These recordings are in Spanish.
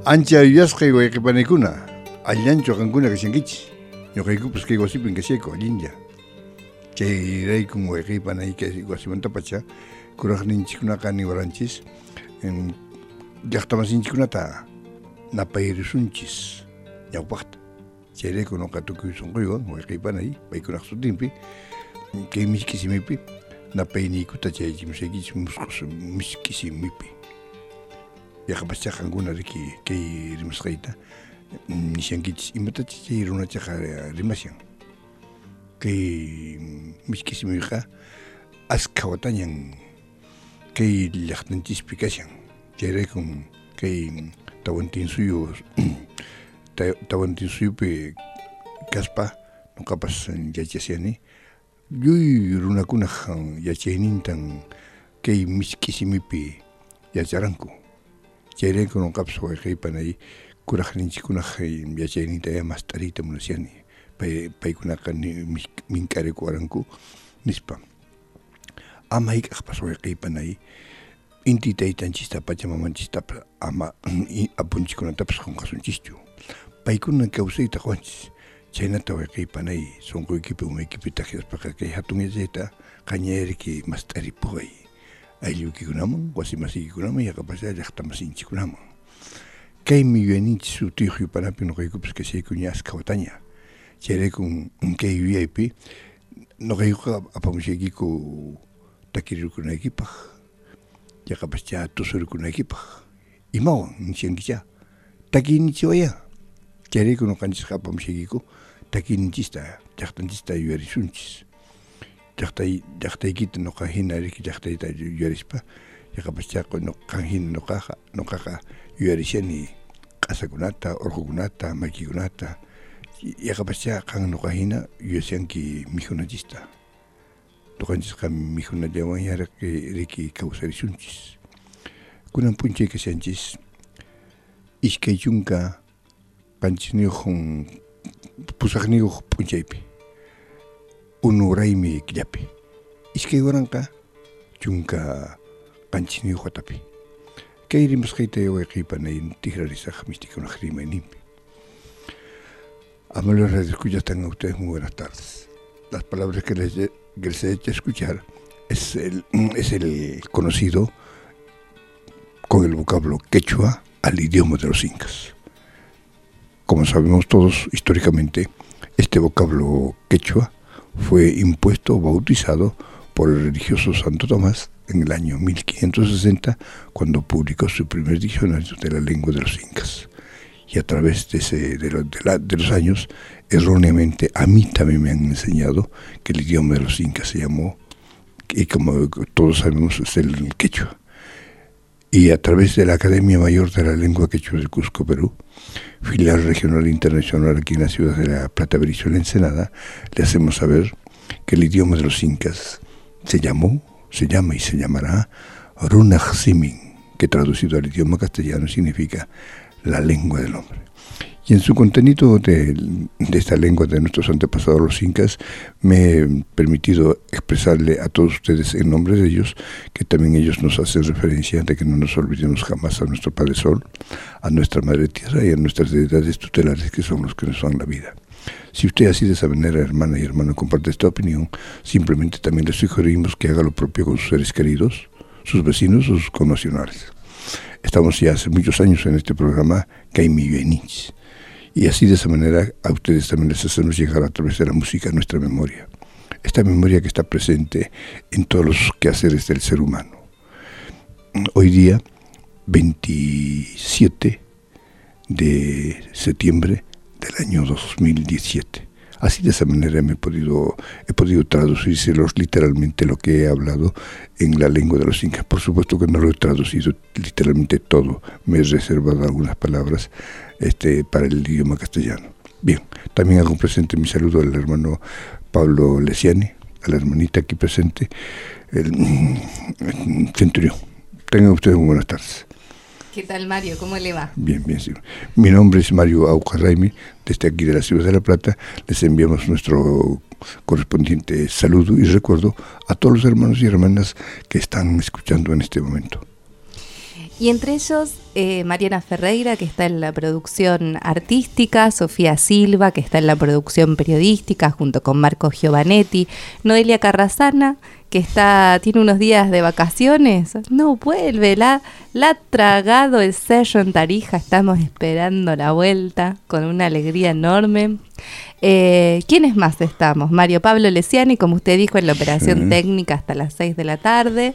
Ancha yasqay wayqipanikuna allanchu qankuna kashankichis ñuqaykupas kay wasipin kashayku allinlla chayraykun wayqipanay kay wasimantapacha kuraqninchikkunaqa niwaranchis llaqtamasinchikkunata napayrisunchis ñawpaqta chayrayku nuqa tukuy sunquywan wayqipanay paykunaq sutinpi kay mishki simipi napayniykuta chaychimushaykichis mishki simipi yaqapaschaq qankuna riki kay rimasqayta nishankichis imatachis chay runachaqa rimashan kay mishki simiqa askha watañan kay llaqtanchispi kashan chayraykun kay tawantinsuyupi kaspa nuqapas yachasiyani lluy runakunaq yachaynintan kay mishki simipi yacharanku chayrayku nuqapas wayqiypanay kuraqninchikkunaq yachayninta mas t'ariyta munasiyani paykunaqa mink'arikuwaranku nispa ama hayk'aqpas wayqiypanay inti taytanchista pachamamanchistas ama apunchikkunatapas qunqasunchischu paykuna kawsayta qwanchis chaynata wayqiypanay sunquykipi umaykipi taqiaspaqa kay hatun yachayta qañayriki mas t'aripuqay ayllukikunaman wasimasiykunaman yaqapasya llaqtamasinchikkunaman kaymi yuyayninchis sutiyuq yupanapi nuqaykupas kashayku ña askha wataña chayraykun kay yuyaypi nuqaykuqa apamushaykiku takirirkunaykipaq yaqapascha tusurikunaykipaq imawan nishankicha takiynichiwaya chayrayku nuqanchis apamushaykiku takiyninchista llaqtanchista yuyarisunchis llaqtaykita nuqa hina riki llaqtayta yuyarispa yaqapascha qan hina nuqaqa yuyarishani q'asakunata urqukunata makikunata yaqapascha qan nuqa hina yuyashanki mijunachista nuqanchisqa mijunallawan riki kawsarisunchis kunan p'unchay kashanchis iskay chunka qanchis pusaqniyuq p'unchaypi unuraymi killapi iskay waranqa chunka qanchis watapi kay rimasqayta wayqiypanay tikrarisaq mishtikunaq rimayninpi. Amables radioescuchas, tengan ustedes muy buenas tardes. Las palabras que les he hecho escuchar es el conocido con el vocablo quechua al idioma de los incas. Como sabemos todos históricamente, este vocablo quechua fue impuesto o bautizado por el religioso Santo Tomás en el año 1560, cuando publicó su primer diccionario de la lengua de los incas. Y a través de los años, erróneamente, a mí también me han enseñado que el idioma de los incas se llamó, y como todos sabemos, es el quechua. Y a través de la Academia Mayor de la Lengua Quechua del Cusco, Perú, filial regional internacional aquí en la ciudad de La Plata, Berisso, La Ensenada, le hacemos saber que el idioma de los incas se llama y se llamará Runajsimin, que traducido al idioma castellano significa la lengua del hombre. Y en su contenido de esta lengua de nuestros antepasados los incas, me he permitido expresarle a todos ustedes en nombre de ellos, que también ellos nos hacen referencia de que no nos olvidemos jamás a nuestro Padre Sol, a nuestra Madre Tierra y a nuestras deidades tutelares, que son los que nos dan la vida. Si usted así de esa manera, hermana y hermano, comparte esta opinión, simplemente también le sugerimos que haga lo propio con sus seres queridos, sus vecinos o sus connacionales. Estamos ya hace muchos años en este programa Kaimi Yuenich, y así de esa manera a ustedes también les hacemos llegar a través de la música nuestra memoria, esta memoria que está presente en todos los quehaceres del ser humano. Hoy día, 27 de septiembre del año 2017. Así de esa manera he podido traducírselos literalmente lo que he hablado en la lengua de los incas. Por supuesto que no lo he traducido literalmente todo, me he reservado algunas palabras para el idioma castellano. Bien, también hago presente mi saludo al hermano Pablo Lesiani, a la hermanita aquí presente, el centurión. Tengan ustedes muy buenas tardes. ¿Qué tal, Mario? ¿Cómo le va? Bien, bien, sí. Mi nombre es Mario Aucarraimi, desde aquí de la ciudad de La Plata. Les enviamos nuestro correspondiente saludo y recuerdo a todos los hermanos y hermanas que están escuchando en este momento. Y entre ellos, Mariana Ferreira, que está en la producción artística, Sofía Silva, que está en la producción periodística, junto con Marco Giovanetti, Noelia Carrasana, que tiene unos días de vacaciones, no vuelve, la ha tragado el sello en Tarija, estamos esperando la vuelta con una alegría enorme. ¿Quiénes más estamos? Mario Pablo Lesiani, como usted dijo, en la operación técnica hasta las 6 de la tarde.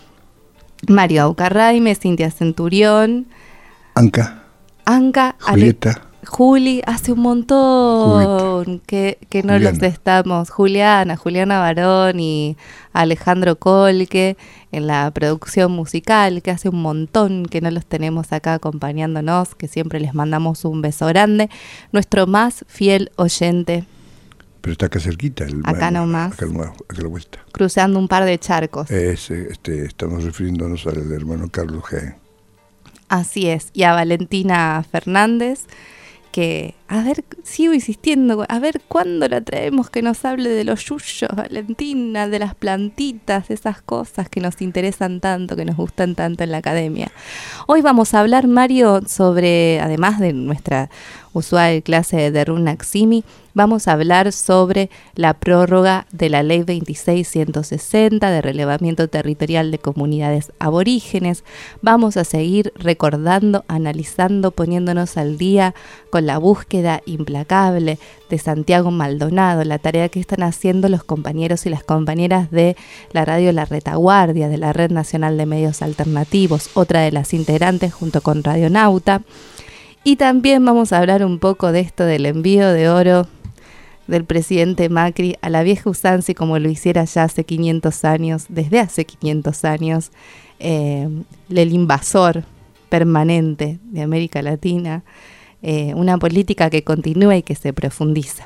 Mario Aucarraime, Cintia Centurión, Anca, Julieta, Juli, hace un montón que no Juliana. los estamos. Juliana Barón y Alejandro Colque en la producción musical, que hace un montón que no los tenemos acá acompañándonos, que siempre les mandamos un beso grande. Nuestro más fiel oyente. Pero está acá cerquita. Acá nomás. Acá a la vuelta. Cruzando un par de charcos. Estamos refiriéndonos al hermano Carlos G. Así es. Y a Valentina Fernández, que, a ver, sigo insistiendo, a ver cuándo la traemos que nos hable de los yuyos, Valentina, de las plantitas, esas cosas que nos interesan tanto, que nos gustan tanto en la academia. Hoy vamos a hablar, Mario, sobre, además de nuestra usual clase de Runaximi, vamos a hablar sobre la prórroga de la Ley 26.160 de relevamiento territorial de comunidades aborígenes. Vamos a seguir recordando, analizando, poniéndonos al día con la búsqueda implacable de Santiago Maldonado, la tarea que están haciendo los compañeros y las compañeras de la radio La Retaguardia, de la Red Nacional de Medios Alternativos, otra de las integrantes junto con Radionauta. Y también vamos a hablar un poco de esto del envío de oro del presidente Macri a la vieja usanza, y como lo hiciera ya hace 500 años, desde hace 500 años, el invasor permanente de América Latina, una política que continúa y que se profundiza.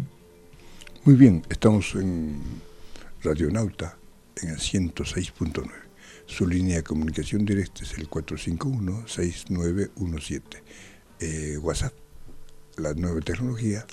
Muy bien, estamos en Radionauta, en el 106.9. Su línea de comunicación directa es el 451-6917. WhatsApp, la nueva tecnología,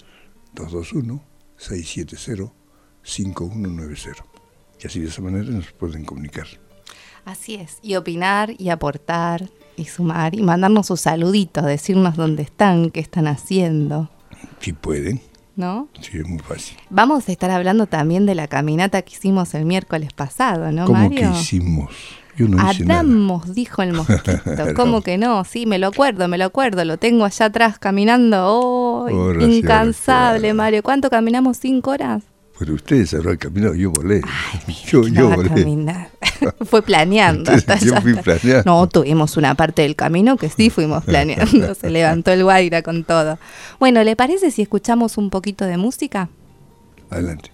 221-670-5190. Y así de esa manera nos pueden comunicar. Así es, y opinar y aportar y sumar y mandarnos sus saluditos, decirnos dónde están, qué están haciendo. Si pueden. ¿No? Sí, es muy fácil. Vamos a estar hablando también de la caminata que hicimos el miércoles pasado, ¿no, ¿Cómo Mario? que hicimos? Yo no hice Adamos, nada. dijo el mosquito. ¿Cómo que no? Sí, me lo acuerdo. Lo tengo allá atrás caminando. Horas y Incansable, horas. Mario. ¿Cuánto caminamos? 5 horas. Pero ustedes habrán caminado, yo volé. Ay, yo no va a volé. caminar. Fue planeando. Yo fui planeando. No, tuvimos una parte del camino que sí fuimos planeando. Se levantó el Guaira con todo. Bueno, ¿le parece si escuchamos un poquito de música? Adelante.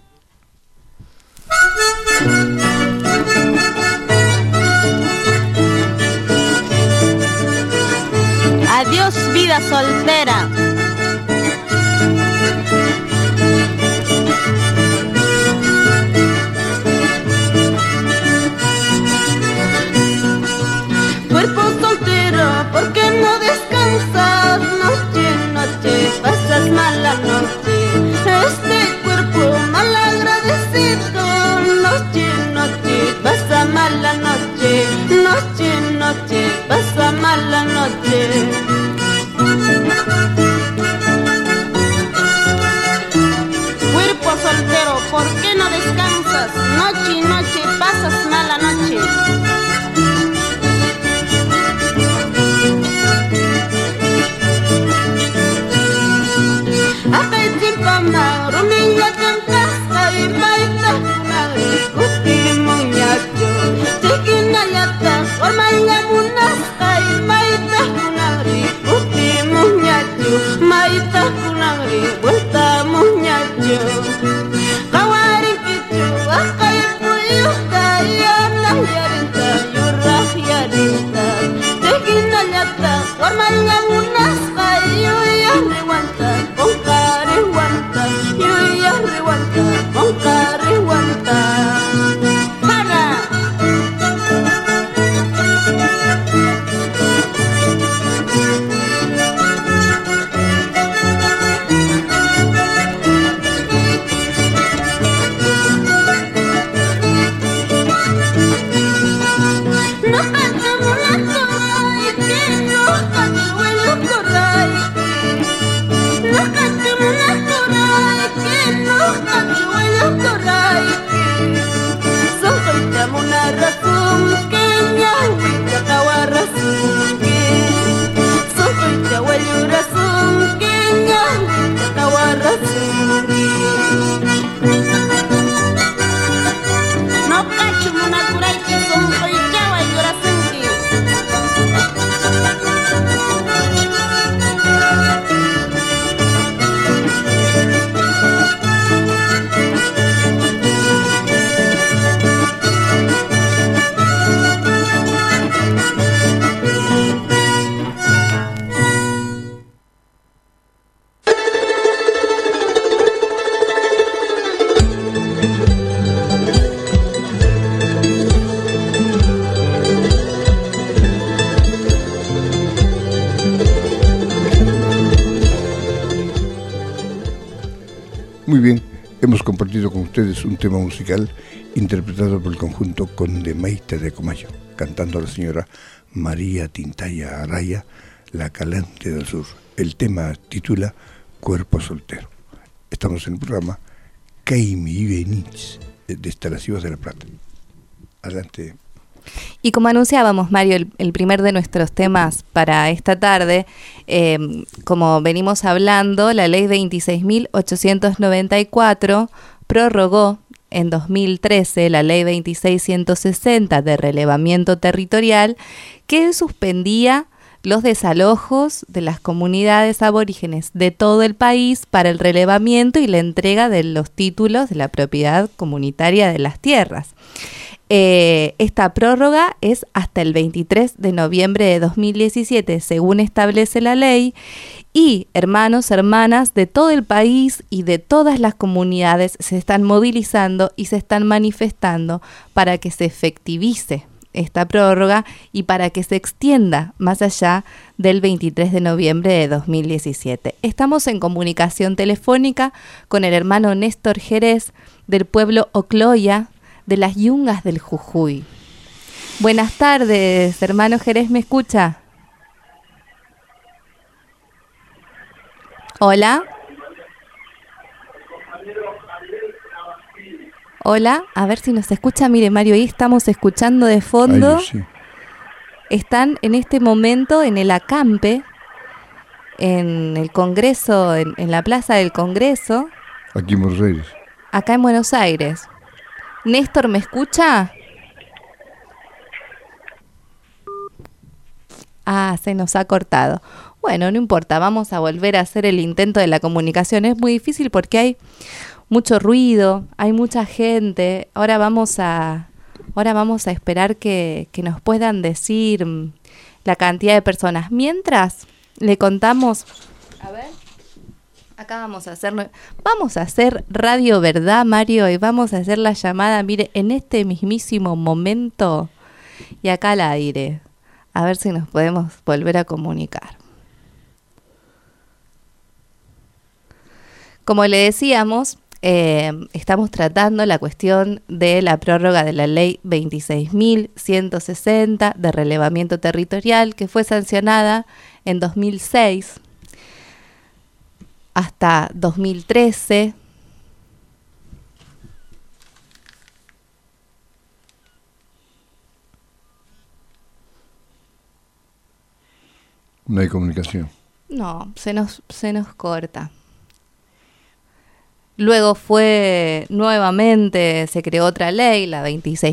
Adiós, vida soltera. Cuerpo soltero, ¿por qué no descansas? Noche, pasas mala noche. Este cuerpo mal agradecido. Noche, pasa mala noche. Noche, pasa mala noche. Cuerpo soltero, ¿por qué no descansas? Noche, pasas mala noche. Pama, ruminya kangkasa, imaita kunari, kuti munyajo. Tikina yata, ormanya munasa, imaita kunari, kuti munyajo. Maita kunari, bulta munyajo. Kawari kicu, akai puyu, kaya nah yarin compartido con ustedes un tema musical interpretado por el conjunto Conde Maite de Comayo, cantando a la señora María Tintaya Araya, la Calante del Sur. El tema titula Cuerpo Soltero. Estamos en el programa Caimi y Benítez, desde las Ciudades de La Plata. Adelante. Y como anunciábamos, Mario, el primer de nuestros temas para esta tarde, como venimos hablando, la ley 26.894 prorrogó en 2013 la ley 26.160 de relevamiento territorial, que suspendía los desalojos de las comunidades aborígenes de todo el país para el relevamiento y la entrega de los títulos de la propiedad comunitaria de las tierras. Esta prórroga es hasta el 23 de noviembre de 2017, según establece la ley, y hermanos, hermanas de todo el país y de todas las comunidades se están movilizando y se están manifestando para que se efectivice esta prórroga y para que se extienda más allá del 23 de noviembre de 2017. Estamos en comunicación telefónica con el hermano Néstor Jerez del pueblo Ocloya, de las Yungas del Jujuy. Buenas tardes, hermano Jerez, ¿me escucha? Hola. Hola, a ver si nos escucha. Mire, Mario, ahí estamos escuchando de fondo. Ay, sí. Están en este momento en el acampe, en el Congreso, en la Plaza del Congreso. Aquí en Buenos Aires. Acá en Buenos Aires. Néstor, ¿me escucha? Ah, se nos ha cortado. Bueno, no importa, vamos a volver a hacer el intento de la comunicación. Es muy difícil porque hay mucho ruido, hay mucha gente. Ahora vamos a esperar que nos puedan decir la cantidad de personas. Mientras le contamos, a ver, acá vamos a hacer Radio Verdad, Mario, y vamos a hacer la llamada, mire, en este mismísimo momento y acá al aire. A ver si nos podemos volver a comunicar. Como le decíamos, estamos tratando la cuestión de la prórroga de la ley 26.160 de relevamiento territorial, que fue sancionada en 2006 hasta 2013. No hay comunicación. No, se nos corta. Luego nuevamente se creó otra ley, la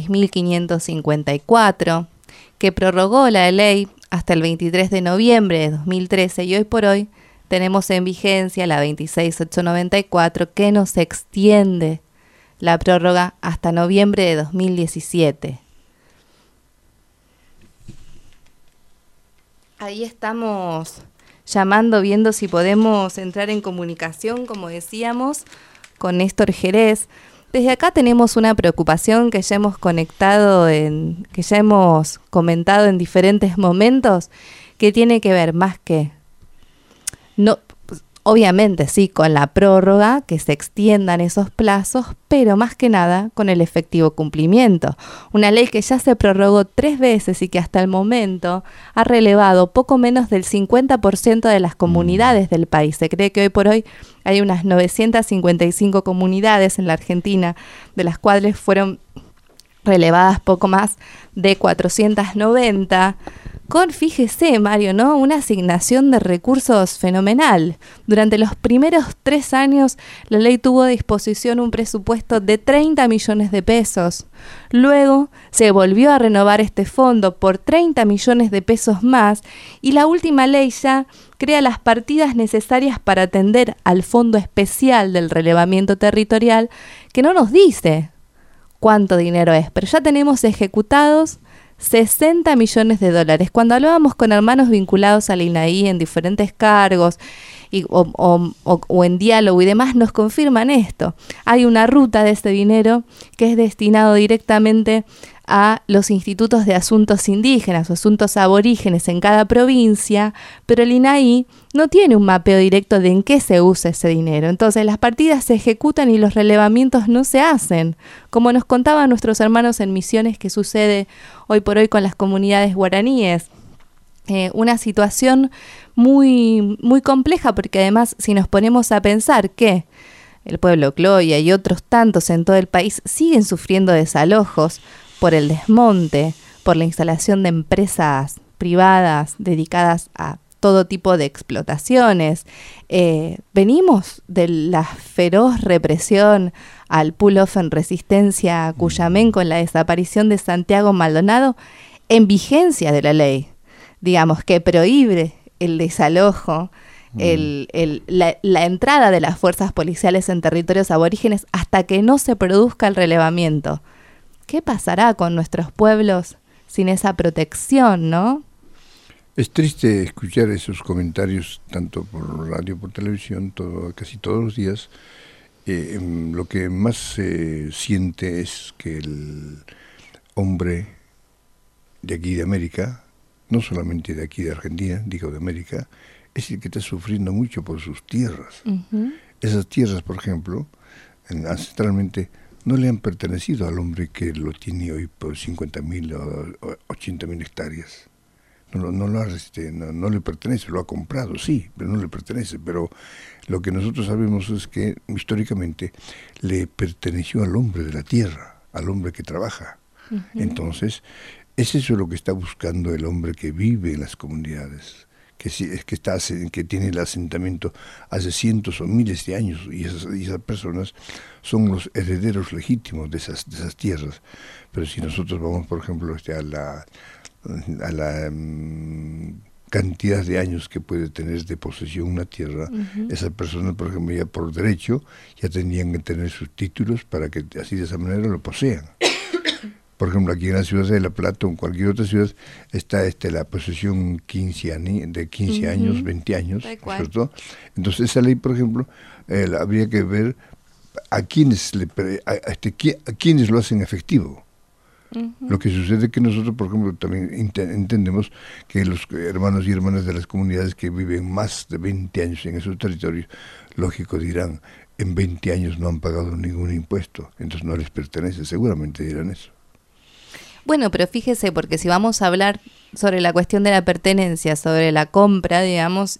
26.554, que prorrogó la ley hasta el 23 de noviembre de 2013 y hoy por hoy tenemos en vigencia la 26.894 que nos extiende la prórroga hasta noviembre de 2017. Ahí estamos llamando, viendo si podemos entrar en comunicación, como decíamos, con Néstor Jerez. Desde acá tenemos una preocupación que ya hemos comentado en diferentes momentos, que tiene que ver más que, no, obviamente sí, con la prórroga, que se extiendan esos plazos, pero más que nada con el efectivo cumplimiento. Una ley que ya se prorrogó 3 veces y que hasta el momento ha relevado poco menos del 50% de las comunidades del país. Se cree que hoy por hoy hay unas 955 comunidades en la Argentina, de las cuales fueron relevadas poco más de 490, con, fíjese, Mario, ¿no?, una asignación de recursos fenomenal. Durante los primeros 3 años, la ley tuvo a disposición un presupuesto de 30 millones de pesos. Luego se volvió a renovar este fondo por 30 millones de pesos más y la última ley ya crea las partidas necesarias para atender al Fondo Especial del Relevamiento Territorial, que no nos dice cuánto dinero es, pero ya tenemos ejecutados 60 millones de dólares. Cuando hablábamos con hermanos vinculados al INAI en diferentes cargos o en diálogo y demás, nos confirman esto. Hay una ruta de este dinero que es destinado directamente a los institutos de asuntos indígenas o asuntos aborígenes en cada provincia, pero el INAI no tiene un mapeo directo de en qué se usa ese dinero. Entonces las partidas se ejecutan y los relevamientos no se hacen. Como nos contaban nuestros hermanos en Misiones que sucede hoy por hoy con las comunidades guaraníes. Una situación muy, muy compleja, porque además si nos ponemos a pensar que el pueblo Cloya y otros tantos en todo el país siguen sufriendo desalojos por el desmonte, por la instalación de empresas privadas dedicadas a todo tipo de explotaciones. Venimos de la feroz represión al pull-off en resistencia a Cuyamén con la desaparición de Santiago Maldonado en vigencia de la ley, digamos, que prohíbe el desalojo, la entrada de las fuerzas policiales en territorios aborígenes hasta que no se produzca el relevamiento. ¿Qué pasará con nuestros pueblos sin esa protección, no? Es triste escuchar esos comentarios, tanto por radio, por televisión, casi todos los días. Lo que más se siente es que el hombre de aquí de América, no solamente de aquí de Argentina, digo de América, es el que está sufriendo mucho por sus tierras. Uh-huh. Esas tierras, por ejemplo, ancestralmente no le han pertenecido al hombre que lo tiene hoy por 50.000 o 80.000 hectáreas. No le pertenece, lo ha comprado, sí, pero no le pertenece. Pero lo que nosotros sabemos es que históricamente le perteneció al hombre de la tierra, al hombre que trabaja. Uh-huh. Entonces, es eso lo que está buscando el hombre que vive en las comunidades, que tiene el asentamiento hace cientos o miles de años, y esas personas son los herederos legítimos de esas tierras. Pero si nosotros vamos, por ejemplo, a la cantidad de años que puede tener de posesión una tierra, uh-huh, esas personas, por ejemplo, ya por derecho, ya tendrían que tener sus títulos para que así de esa manera lo posean. Por ejemplo, aquí en la ciudad de La Plata o en cualquier otra ciudad está la posesión de 15 uh-huh, años, 20 años, ¿cierto? Entonces esa ley, por ejemplo, habría que ver a quienes lo hacen efectivo. Uh-huh. Lo que sucede es que nosotros, por ejemplo, también entendemos que los hermanos y hermanas de las comunidades que viven más de 20 años en esos territorios, lógico dirán, en 20 años no han pagado ningún impuesto, entonces no les pertenece, seguramente dirán eso. Bueno, pero fíjese, porque si vamos a hablar sobre la cuestión de la pertenencia, sobre la compra, digamos,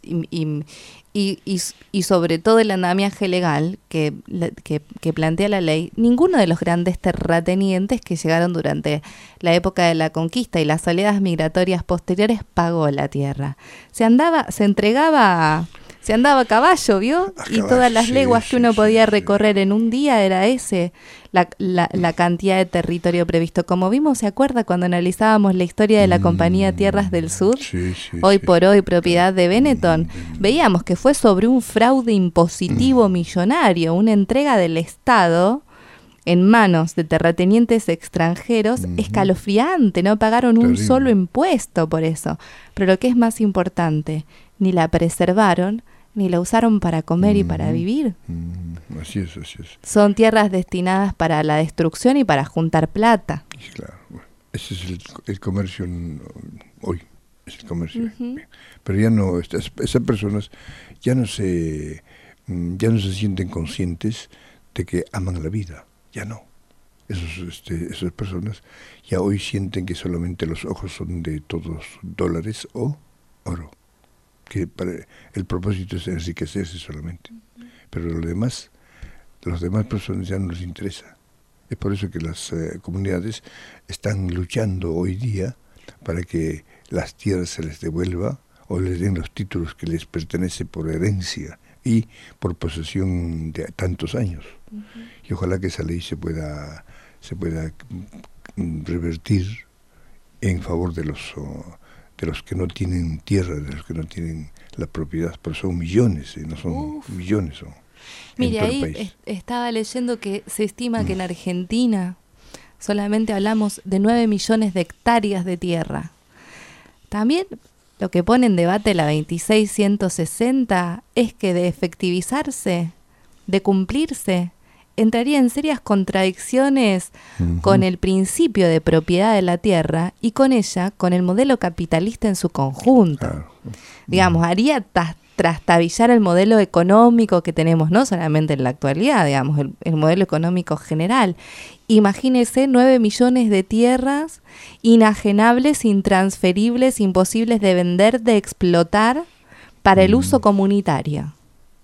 y sobre todo el andamiaje legal que plantea la ley, ninguno de los grandes terratenientes que llegaron durante la época de la conquista y las oleadas migratorias posteriores pagó la tierra. Se andaba a caballo, ¿vio? Y todas las leguas que uno podía recorrer en un día era la cantidad de territorio previsto. Como vimos, ¿se acuerda cuando analizábamos la historia de la Compañía Tierras del Sur? Hoy por hoy propiedad de Benetton. Veíamos que fue sobre un fraude impositivo millonario, una entrega del Estado en manos de terratenientes extranjeros escalofriante. No pagaron un solo impuesto por eso. Pero lo que es más importante, ni la preservaron, ni la usaron para comer y para vivir. Así es. Son tierras destinadas para la destrucción y para juntar plata. Claro, bueno, ese es el comercio hoy, es el comercio. Uh-huh. Pero ya no, esas personas ya no se sienten conscientes de que aman la vida, ya no. Esas personas ya hoy sienten que solamente los ojos son de todos dólares o oro, que el propósito es enriquecerse solamente, pero las demás personas ya no les interesa. Es por eso que las comunidades están luchando hoy día para que las tierras se les devuelva o les den los títulos que les pertenecen por herencia y por posesión de tantos años. Uh-huh. Y ojalá que esa ley se pueda revertir en favor de los que no tienen tierra, de los que no tienen la propiedad, pero son millones, no son millones. Mire, ahí estaba leyendo que se estima que en Argentina solamente hablamos de 9 millones de hectáreas de tierra. También lo que pone en debate la 26160 es que de efectivizarse, de cumplirse entraría en serias contradicciones con el principio de propiedad de la tierra y con el modelo capitalista en su conjunto. Claro. Digamos, haría trastabillar el modelo económico que tenemos, no solamente en la actualidad, digamos, el modelo económico general. Imagínese 9 millones de tierras inajenables, intransferibles, imposibles de vender, de explotar para el uso comunitario.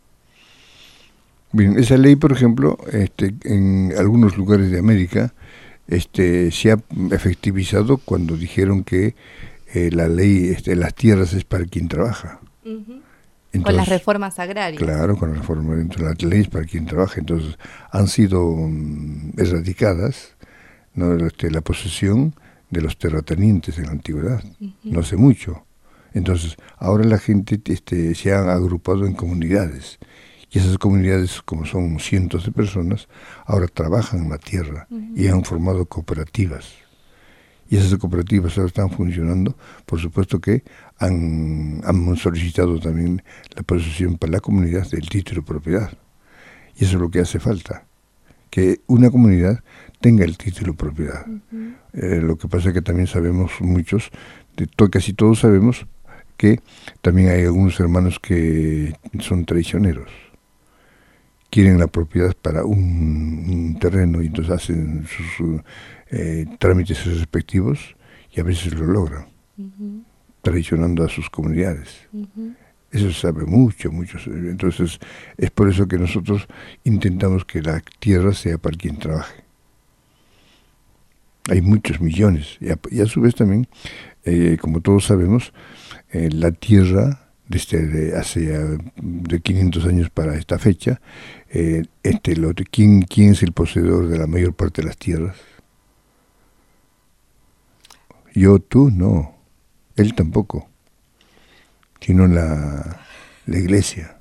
Bien, esa ley, por ejemplo, en algunos lugares de América, se ha efectivizado cuando dijeron que la ley, las tierras es para quien trabaja. Entonces, con las reformas agrarias. Claro, con la reforma dentro de las leyes para quien trabaja. Entonces, han sido erradicadas, ¿no? La posesión de los terratenientes en la antigüedad, no hace mucho. Entonces, ahora la gente se ha agrupado en comunidades. Y esas comunidades, como son cientos de personas, ahora trabajan en la tierra y han formado cooperativas. Y esas cooperativas ahora están funcionando. Por supuesto que han solicitado también la posesión para la comunidad del título de propiedad. Y eso es lo que hace falta, que una comunidad tenga el título de propiedad. Lo que pasa es que también sabemos muchos, casi todos sabemos, que también hay algunos hermanos que son traicioneros. Quieren la propiedad para un terreno y entonces hacen sus trámites respectivos y a veces lo logran, traicionando a sus comunidades. Eso se sabe mucho. Entonces es por eso que nosotros intentamos que la tierra sea para quien trabaje. Hay muchos millones y a su vez también, como todos sabemos, la tierra desde hace de 500 años para esta fecha, ¿quién es el poseedor de la mayor parte de las tierras? Yo, tú, no. Él tampoco. Sino la iglesia.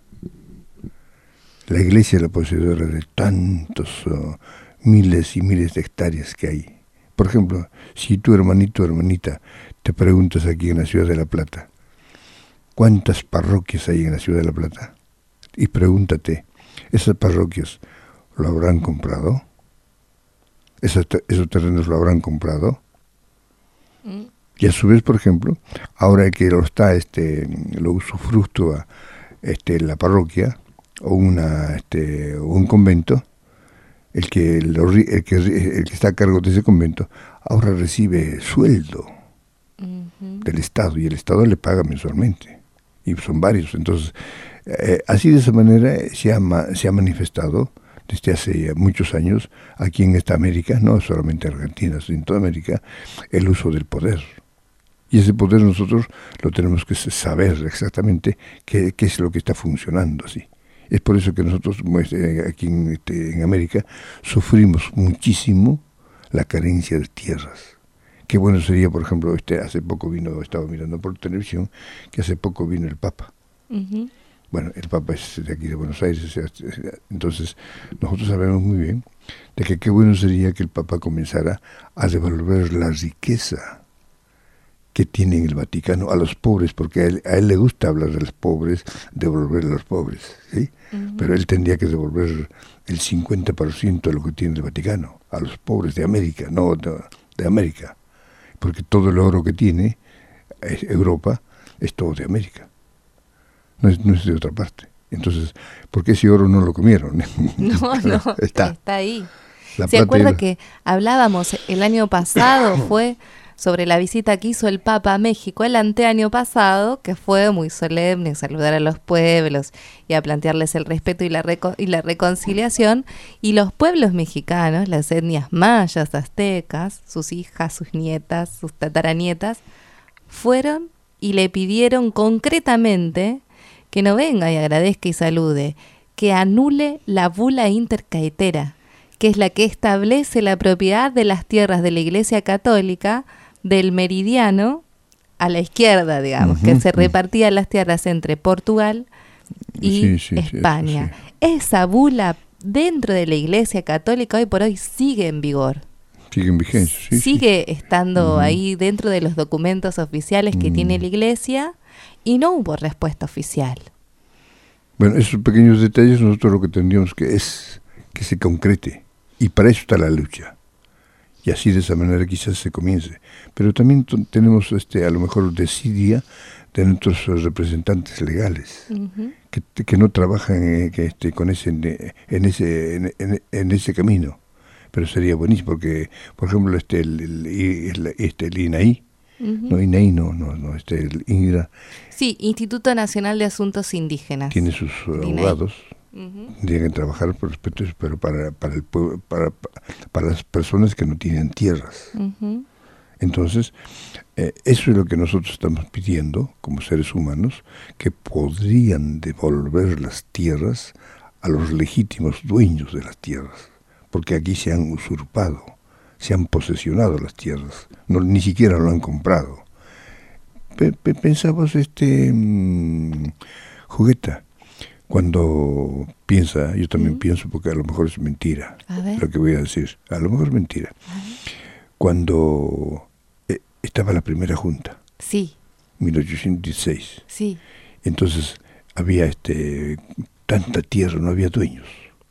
La iglesia es la poseedora de tantos miles y miles de hectáreas que hay. Por ejemplo, si tu hermanito o hermanita te preguntas aquí en la ciudad de La Plata, ¿cuántas parroquias hay en la ciudad de La Plata? Y pregúntate, ¿esas parroquias lo habrán comprado? ¿Esos terrenos lo habrán comprado? Y a su vez, por ejemplo, ahora que lo usufructúa la parroquia o un convento, el que está a cargo de ese convento ahora recibe sueldo del Estado y el Estado le paga mensualmente. Y son varios. Entonces, así de esa manera se ha manifestado desde hace muchos años aquí en esta América, no solamente Argentina, sino en toda América, el uso del poder. Y ese poder nosotros lo tenemos que saber exactamente qué es lo que está funcionando así. Es por eso que nosotros aquí en América sufrimos muchísimo la carencia de tierras. Qué bueno sería, por ejemplo, hace poco estaba mirando por televisión, que hace poco vino el Papa. Bueno, el Papa es de aquí de Buenos Aires, entonces nosotros sabemos muy bien de que qué bueno sería que el Papa comenzara a devolver la riqueza que tiene en el Vaticano a los pobres, porque a él le gusta hablar de los pobres, devolver a los pobres, ¿sí? Pero él tendría que devolver el 50% de lo que tiene el Vaticano a los pobres de América, no de América. Porque todo el oro que tiene Europa es todo de América, no es de otra parte. Entonces, ¿por qué ese oro no lo comieron? No, está ahí. ¿Se acuerda que hablábamos el año pasado, fue sobre la visita que hizo el Papa a México el anteaño pasado, que fue muy solemne, saludar a los pueblos y a plantearles el respeto y la reconciliación, y los pueblos mexicanos, las etnias mayas, aztecas, sus hijas, sus nietas, sus tataranietas, fueron y le pidieron concretamente que no venga y agradezca y salude, que anule la bula intercaetera, que es la que establece la propiedad de las tierras de la Iglesia Católica del meridiano a la izquierda, digamos, que se repartían las tierras entre Portugal y España. Esa bula dentro de la Iglesia Católica hoy por hoy sigue en vigor. Sigue en vigencia, sigue estando ahí dentro de los documentos oficiales que tiene la Iglesia y no hubo respuesta oficial. Bueno, esos pequeños detalles nosotros lo que tendríamos que que se concrete. Y para eso está la lucha. Y así de esa manera quizás se comience. Pero también tenemos a lo mejor desidia de nuestros representantes legales, que no trabajan con en ese camino. Pero sería buenísimo porque, por ejemplo, el INAI, no, INAI no, el INRA. Sí, Instituto Nacional de Asuntos Indígenas. Tiene sus abogados. Tienen que trabajar por respeto, pero para el pueblo, para las personas que no tienen tierras. Entonces, eso es lo que nosotros estamos pidiendo como seres humanos, que podrían devolver las tierras a los legítimos dueños de las tierras, porque aquí se han usurpado, se han posesionado las tierras, ni siquiera lo han comprado. Pensamos, Jugueta, cuando piensa, yo también pienso, porque a lo mejor es mentira lo que voy a decir, a lo mejor es mentira. Cuando estaba la primera junta, sí, 1816, sí, entonces había tanta tierra, no había dueños.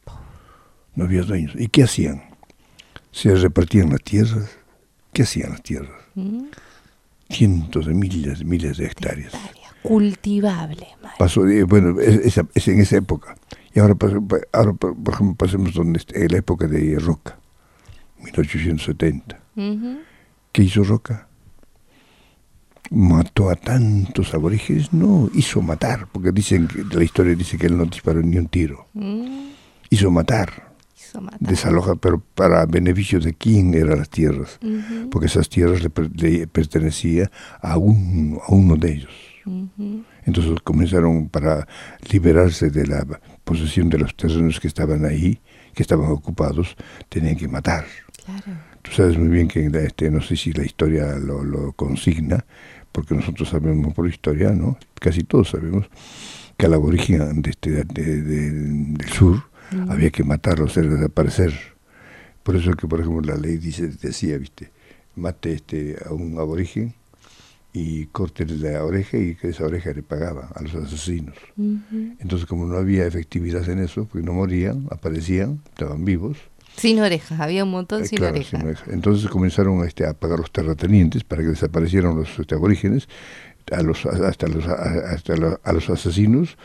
¿Y qué hacían? Se repartían las tierras. ¿Qué hacían las tierras? Cientos de miles de hectáreas. Cultivable, Mario. Pasó, bueno, es en esa época. Y ahora por ejemplo, pasemos en la época de Roca, 1870. ¿Qué hizo Roca? ¿Mató a tantos aborígenes? No, hizo matar, porque la historia dice que él no disparó ni un tiro. Hizo matar. Desaloja, pero para beneficio de quién eran las tierras, porque esas tierras le pertenecían a uno de ellos. Entonces comenzaron, para liberarse de la posesión de los terrenos que estaban ahí, que estaban ocupados, tenían que matar. Claro. Tú sabes muy bien que no sé si la historia lo consigna, porque nosotros sabemos por historia, ¿no? Casi todos sabemos que al aborigen del sur había que matarlo, hacer desaparecer. Por eso que, por ejemplo, la ley decía, mate a un aborigen y corte la oreja, y que esa oreja le pagaba a los asesinos. Entonces, como no había efectividad en eso, porque no morían, aparecían, estaban vivos. Sin orejas, había un montón sin claro, orejas. Sin orejas. Entonces comenzaron a pagar los terratenientes para que desaparecieran los aborígenes, a los asesinos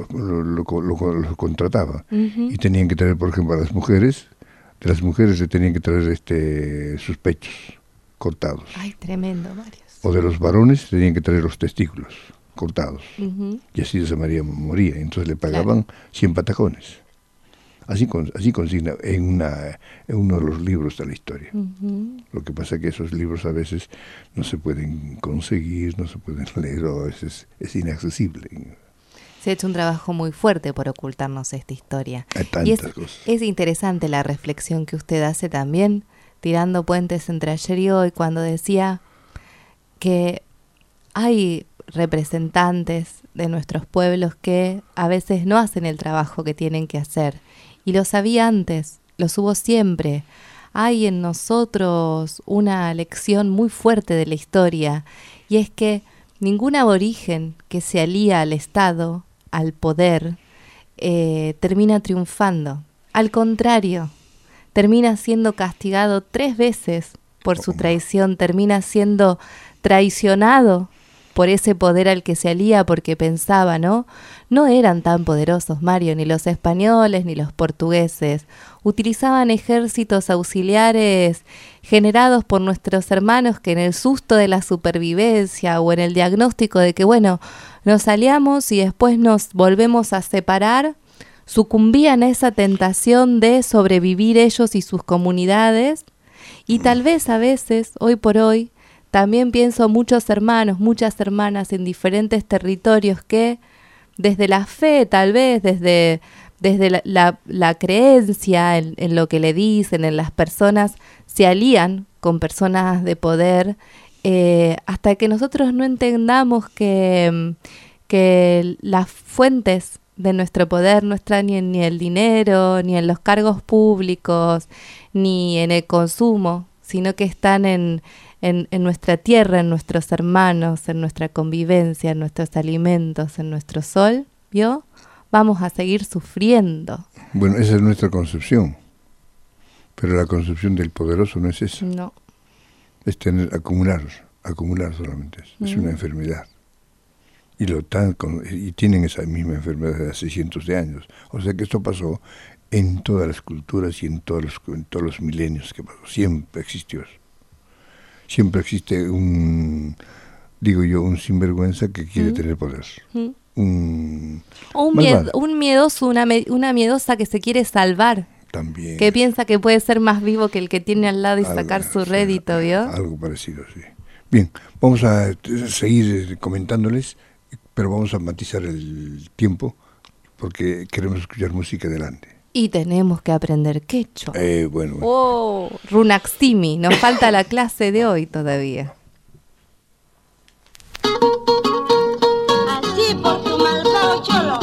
los contrataba. Y tenían que traer, por ejemplo, a las mujeres, de las mujeres le tenían que traer sus pechos cortados. Ay, tremendo, Mario. O de los varones tenían que traer los testículos cortados. Y así esa María moría. Entonces le pagaban 100 patacones. Así consigna en uno de los libros de la historia. Lo que pasa es que esos libros a veces no se pueden conseguir, no se pueden leer, o es inaccesible. Se ha hecho un trabajo muy fuerte por ocultarnos esta historia. Hay tantas cosas. Es interesante la reflexión que usted hace también, tirando puentes entre ayer y hoy, cuando decía que hay representantes de nuestros pueblos que a veces no hacen el trabajo que tienen que hacer. Y lo sabía antes, lo hubo siempre. Hay en nosotros una lección muy fuerte de la historia, y es que ningún aborigen que se alía al Estado, al poder, termina triunfando. Al contrario, termina siendo castigado 3 veces por su traición, termina siendo traicionado por ese poder al que se alía, porque pensaba, ¿no? No eran tan poderosos, Mario, ni los españoles ni los portugueses. Utilizaban ejércitos auxiliares generados por nuestros hermanos que en el susto de la supervivencia o en el diagnóstico de que, bueno, nos aliamos y después nos volvemos a separar, sucumbían a esa tentación de sobrevivir ellos y sus comunidades. Y tal vez a veces, hoy por hoy, también pienso muchos hermanos, muchas hermanas en diferentes territorios que desde la fe, tal vez, desde la creencia en lo que le dicen, en las personas, se alían con personas de poder, hasta que nosotros no entendamos que las fuentes de nuestro poder no están ni en el dinero, ni en los cargos públicos, ni en el consumo, sino que están en nuestra tierra, en nuestros hermanos, en nuestra convivencia, en nuestros alimentos, en nuestro sol, ¿vio? vamos a seguir sufriendo. Bueno, esa es nuestra concepción, pero la concepción del poderoso no es esa. No. Es acumular solamente. Es una enfermedad. Y tienen esa misma enfermedad desde hace cientos de años. O sea que esto pasó en todas las culturas y en todos los milenios que pasó. Siempre existió eso. Siempre existe un sinvergüenza que quiere tener poder. Un miedoso, una miedosa que se quiere salvar. También. Que piensa que puede ser más vivo que el que tiene al lado y sacar su rédito, ¿vio? Algo parecido, sí. Bien, vamos a seguir comentándoles, pero vamos a matizar el tiempo porque queremos escuchar música adelante. Y tenemos que aprender quechua. Bueno. Oh, Runaxtimi, nos falta la clase de hoy todavía. Así por tu malvado cholo.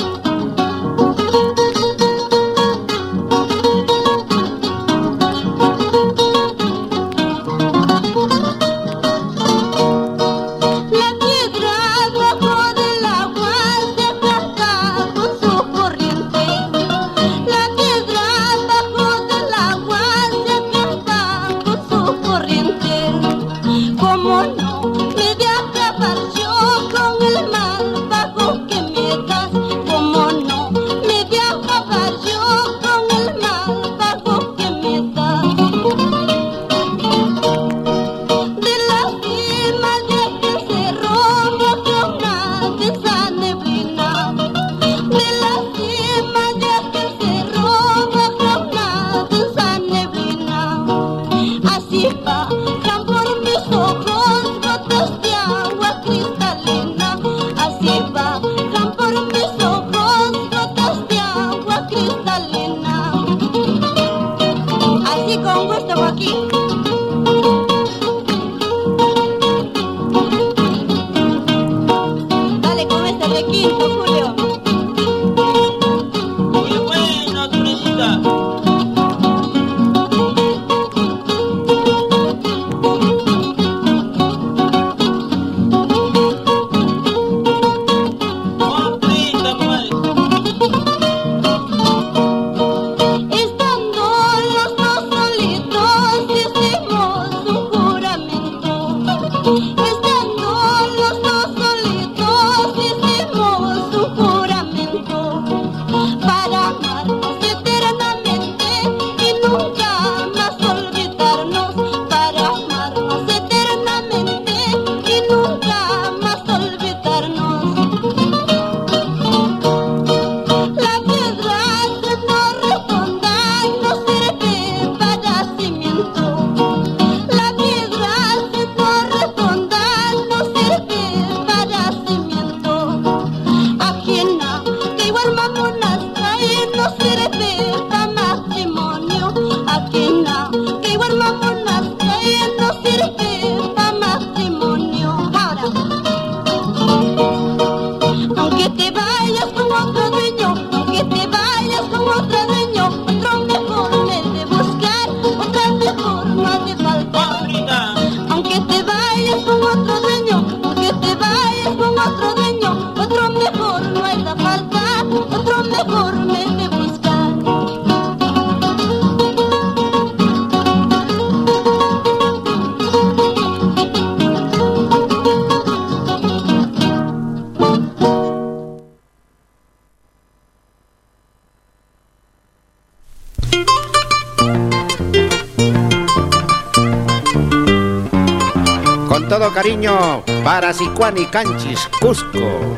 Cariño para Sicuani Canchis, Cusco.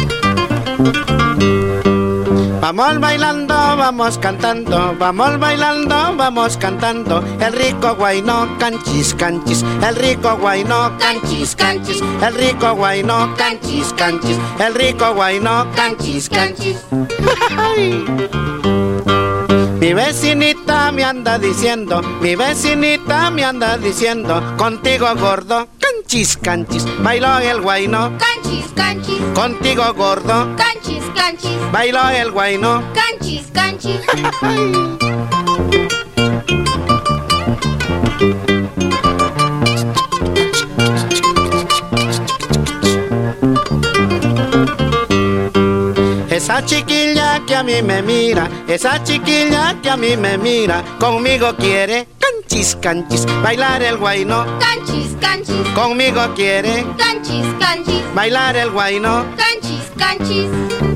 Vamos bailando, vamos cantando, vamos bailando, vamos cantando. El rico guayno, canchis, canchis. El rico guayno, canchis, canchis. El rico guayno, canchis, canchis. El rico guayno, canchis, canchis. Mi vecinita me anda diciendo, mi vecinita me anda diciendo, contigo gordo, canchis, canchis, bailó el guayno, canchis, canchis, contigo gordo, canchis, canchis, bailó el guayno, canchis, canchis. Esa chiquilla que a mí me mira, esa chiquilla que a mí me mira, conmigo quiere canchis, canchis, bailar el guayno. Canchis, canchis, Conmigo quiere canchis, canchis, bailar el guayno. canchis, canchis.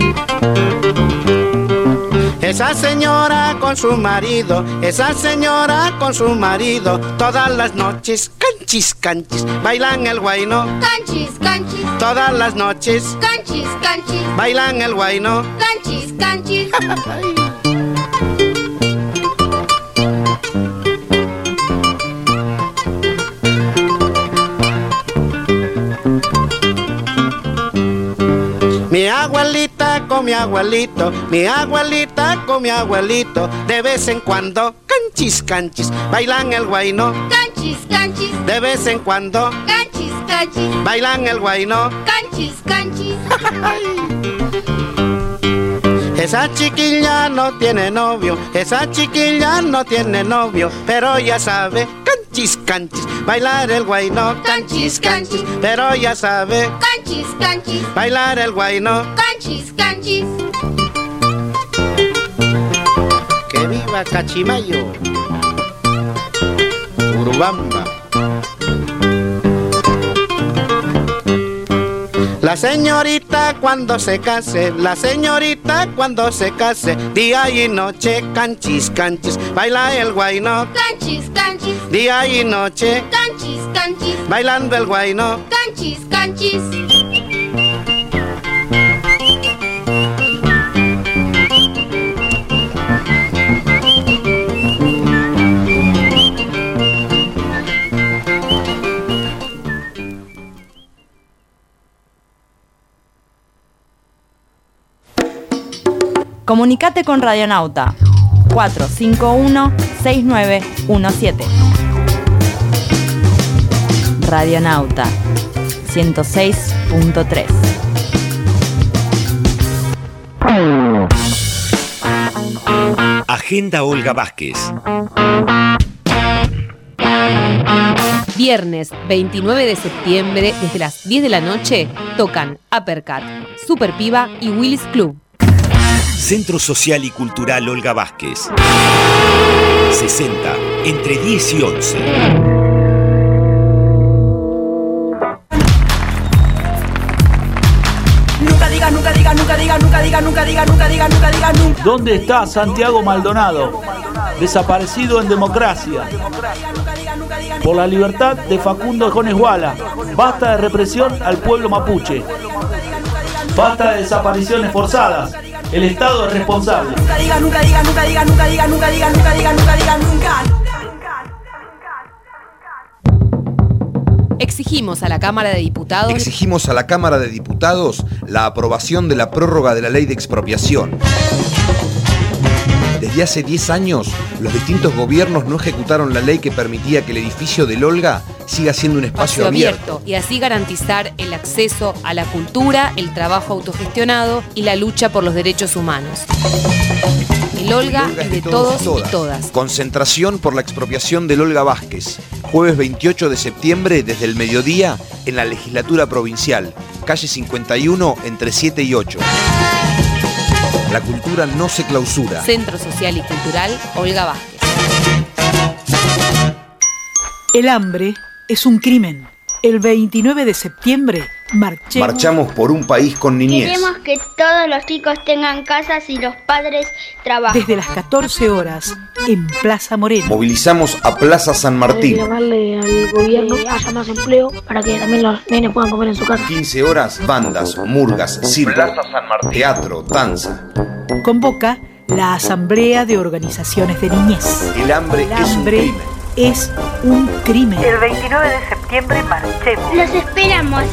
Esa señora con su marido, esa señora con su marido, todas las noches canchis, canchis, bailan el guayno. Canchis, canchis, Todas las noches canchis, canchis, bailan el guayno. canchis, canchis. Mi abuelita con mi abuelito, mi abuelita con mi abuelito, de vez en cuando canchis, canchis, bailan el guayno. Canchis, canchis, De vez en cuando canchis, canchis, bailan el guayno. canchis, canchis. Esa chiquilla no tiene novio, esa chiquilla no tiene novio, pero ya sabe canchis, canchis, bailar el guayno. Canchis, canchis, Pero ya sabe canchis, canchis, bailar el guayno. canchis, canchis. ¡Que viva Cachimayo! Urubamba. La señorita cuando se case, la señorita cuando se case, día y noche canchis, canchis, baila el guayno. Canchis, canchis, Día y noche canchis, canchis, bailando el guayno. canchis, canchis. Comunicate con Radionauta 451-6917. Radionauta 106.3. Agenda Olga Vázquez. Viernes 29 de septiembre, desde las 10 de la noche, tocan Uppercut, Super Piba y Willis Club. Centro Social y Cultural Olga Vázquez. 60, entre 10 y 11. ¿Dónde está Santiago Maldonado? Desaparecido en democracia. Por la libertad de Facundo Jones Guala. Basta de represión al pueblo mapuche. Basta de desapariciones forzadas. El Estado es responsable. Exigimos a la Cámara de Diputados Exigimos a la Cámara de Diputados la aprobación de la prórroga de la ley de expropiación. Desde hace 10 años, los distintos gobiernos no ejecutaron la ley que permitía que el edificio del Olga siga siendo un espacio abierto. y así garantizar el acceso a la cultura, el trabajo autogestionado y la lucha por los derechos humanos. El Olga es de todos y todas. Concentración por la expropiación del Olga Vázquez. Jueves 28 de septiembre desde el mediodía en la legislatura provincial. Calle 51 entre 7 y 8. La cultura no se clausura. Centro Social y Cultural Olga Vázquez. El hambre es un crimen. El 29 de septiembre marchamos por un país con niñez. Queremos que todos los chicos tengan casas y los padres trabajen. Desde las 14 horas en Plaza Moreno. Movilizamos a Plaza San Martín. Llamarle al gobierno que haya más empleo para que también los nenes puedan comer en su casa. 15 horas, bandas, murgas, circo, teatro, danza. Convoca la Asamblea de Organizaciones de Niñez. El hambre es un crimen. Es un crimen. El 29 de septiembre marchemos. Los esperamos.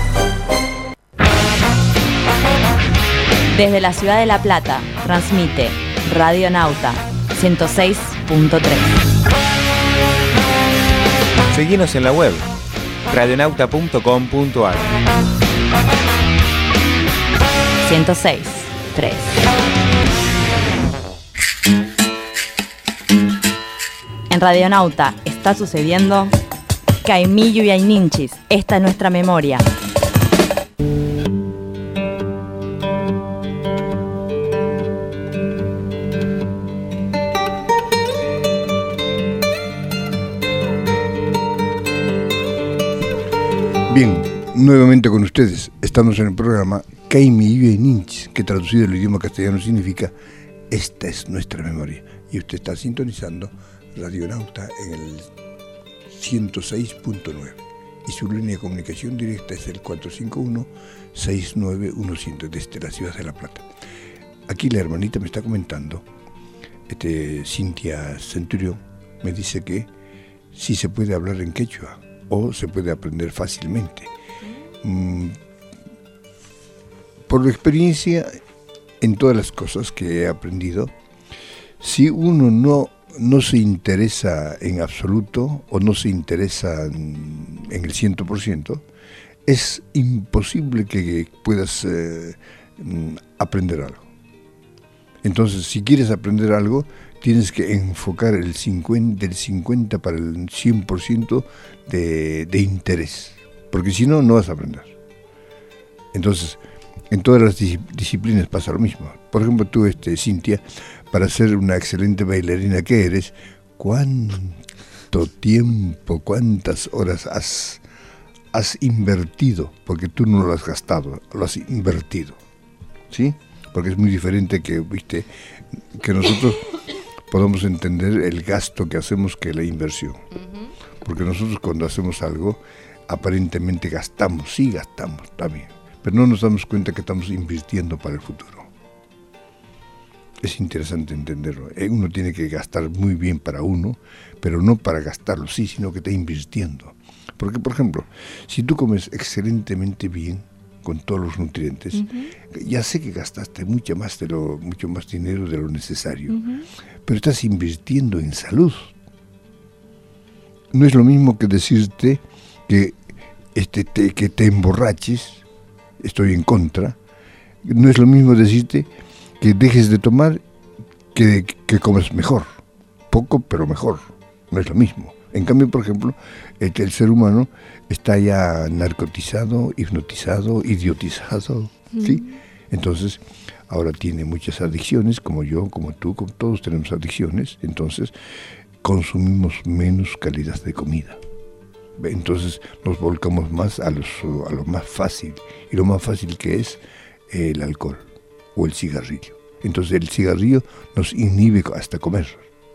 Desde la ciudad de La Plata, transmite Radionauta 106.3. Seguinos en la web radionauta.com.ar. 106.3. En Radionauta está sucediendo Caimillo y Ayninchis. Esta es nuestra memoria. Bien, nuevamente con ustedes. Estamos en el programa Kaimi Ninch, que traducido al idioma castellano significa esta es nuestra memoria. Y usted está sintonizando Radionauta en el 106.9. Y su línea de comunicación directa es el 451-6911 desde la ciudad de La Plata. Aquí la hermanita me está comentando, Cintia Centurión, me dice que sí se puede hablar en quechua o se puede aprender fácilmente. Por experiencia, en todas las cosas que he aprendido, si uno no se interesa en absoluto o no se interesa en el 100%, es imposible que puedas aprender algo. Entonces, si quieres aprender algo, tienes que enfocar del 50 para el 100% de interés, porque si no, no vas a aprender. Entonces, en todas las disciplinas pasa lo mismo. Por ejemplo, tú, Cintia, para ser una excelente bailarina que eres, ¿cuánto tiempo, cuántas horas has invertido? Porque tú no lo has gastado, lo has invertido, ¿sí? Porque es muy diferente que nosotros podamos entender el gasto que hacemos que la inversión. Porque nosotros cuando hacemos algo, aparentemente gastamos, sí gastamos también, pero no nos damos cuenta que estamos invirtiendo para el futuro. Es interesante entenderlo. Uno tiene que gastar muy bien para uno, pero no para gastarlo, sí, sino que está invirtiendo. Porque, por ejemplo, si tú comes excelentemente bien, con todos los nutrientes, ya sé que gastaste mucho más dinero de lo necesario, pero estás invirtiendo en salud. No es lo mismo que decirte que te emborraches, estoy en contra. No es lo mismo decirte que dejes de tomar que comes mejor, poco pero mejor, no es lo mismo. En cambio, por ejemplo, el ser humano está ya narcotizado, hipnotizado, idiotizado, ¿sí? Entonces, ahora tiene muchas adicciones, como yo, como tú, como todos tenemos adicciones, entonces consumimos menos calidad de comida. Entonces nos volcamos más a lo más fácil, y lo más fácil que es el alcohol o el cigarrillo. Entonces el cigarrillo nos inhibe hasta comer.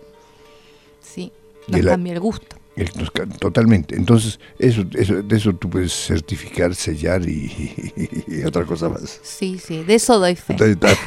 Sí. Nos cambia el gusto. Totalmente. Entonces, de eso tú puedes certificar, sellar y otra cosa más. Sí, de eso doy fe.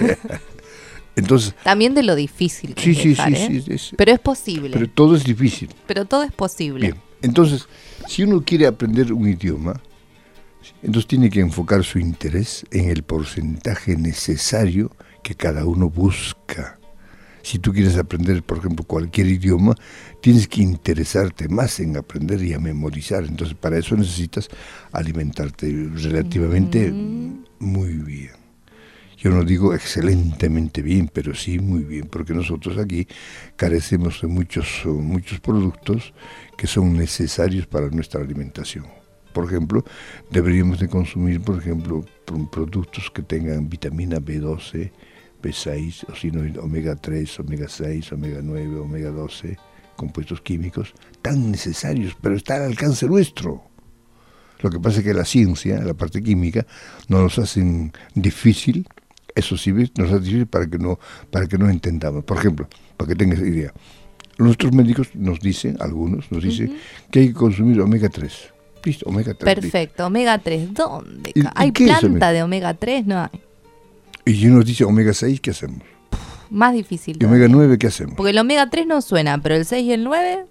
Entonces, también de lo difícil que es dejar, sí. Pero es posible. Pero todo es difícil. Pero todo es posible. Bien. Entonces, si uno quiere aprender un idioma, entonces tiene que enfocar su interés en el porcentaje necesario que cada uno busca. Si tú quieres aprender, por ejemplo, cualquier idioma, tienes que interesarte más en aprender y a memorizar. Entonces, para eso necesitas alimentarte relativamente muy bien. Yo no digo excelentemente bien, pero sí muy bien, porque nosotros aquí carecemos de muchos productos que son necesarios para nuestra alimentación. Por ejemplo, deberíamos de consumir, productos que tengan vitamina B12, B6, o si no, omega 3, omega 6, omega 9, omega 12, compuestos químicos tan necesarios, pero está al alcance nuestro. Lo que pasa es que la ciencia, la parte química, nos hacen difícil, eso sí, nos hace difícil para que no entendamos. Por ejemplo, para que tengas idea, nuestros médicos nos dicen, algunos nos dicen, que hay que consumir omega 3. ¿Listo? Omega 3. Perfecto, omega 3, ¿dónde? ¿Hay planta de omega 3? No hay. Y si nos dice omega 6, ¿qué hacemos? Más difícil. ¿Y omega 9 qué hacemos? Porque el omega 3 no suena, pero el 6 y el 9...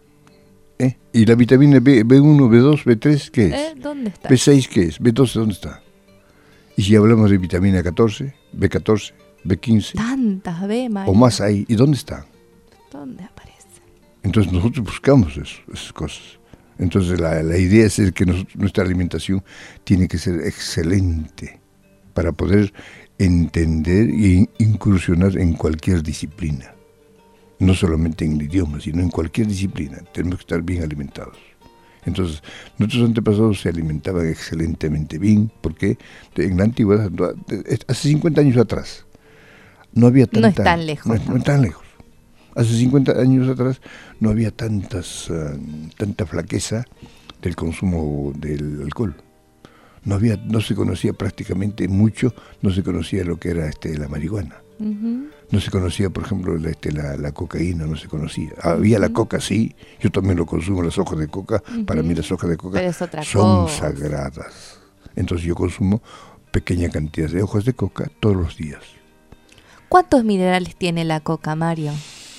¿Y la vitamina B1, B2, B3 qué es? ¿Dónde está? ¿B6 qué es? ¿B12 dónde está? Y si hablamos de vitamina 14, B14, B15... Tantas B, María. O más ahí. ¿Y dónde está? ¿Dónde aparece? Entonces nosotros buscamos esas cosas. Entonces la idea es que nuestra alimentación tiene que ser excelente para poder entender e incursionar en cualquier disciplina. No solamente en el idioma, sino en cualquier disciplina. Tenemos que estar bien alimentados. Entonces, nuestros antepasados se alimentaban excelentemente bien, porque en la antigüedad, hace 50 años atrás, no había tanta... No es tan lejos. No es tan lejos. Hace 50 años atrás no había tanta flaqueza del consumo del alcohol. No se conocía prácticamente mucho, no se conocía lo que era la marihuana. No se conocía, por ejemplo, la cocaína, no se conocía. Había la coca, sí, yo también lo consumo, las hojas de coca. Para mí las hojas de coca son sagradas. Entonces yo consumo pequeña cantidad de hojas de coca todos los días. ¿Cuántos minerales tiene la coca, Mario?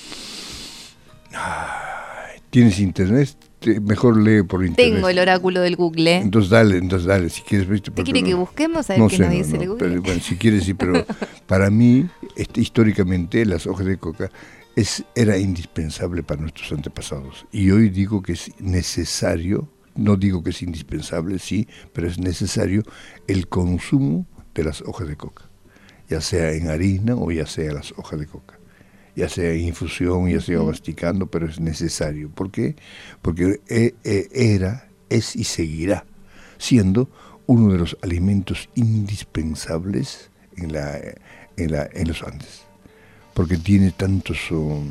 ¿Tienes internet? Mejor lee por internet. Tengo el oráculo del Google. Entonces dale, si quieres. ¿Te quiere que busquemos a ver qué nos dice el Google? Pero, bueno, si quieres sí, pero para mí, históricamente, las hojas de coca era indispensable para nuestros antepasados. Y hoy digo que es necesario, no digo que es indispensable, sí, pero es necesario el consumo de las hojas de coca. Ya sea en harina o ya sea las hojas de coca. Ya sea en infusión, ya sea masticando, pero es necesario. ¿Por qué? Porque es y seguirá siendo uno de los alimentos indispensables en los Andes. Porque tiene tantas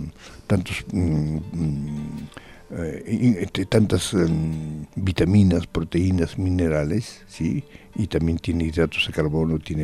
vitaminas, proteínas, minerales, ¿sí? Y también tiene hidratos de carbono, tiene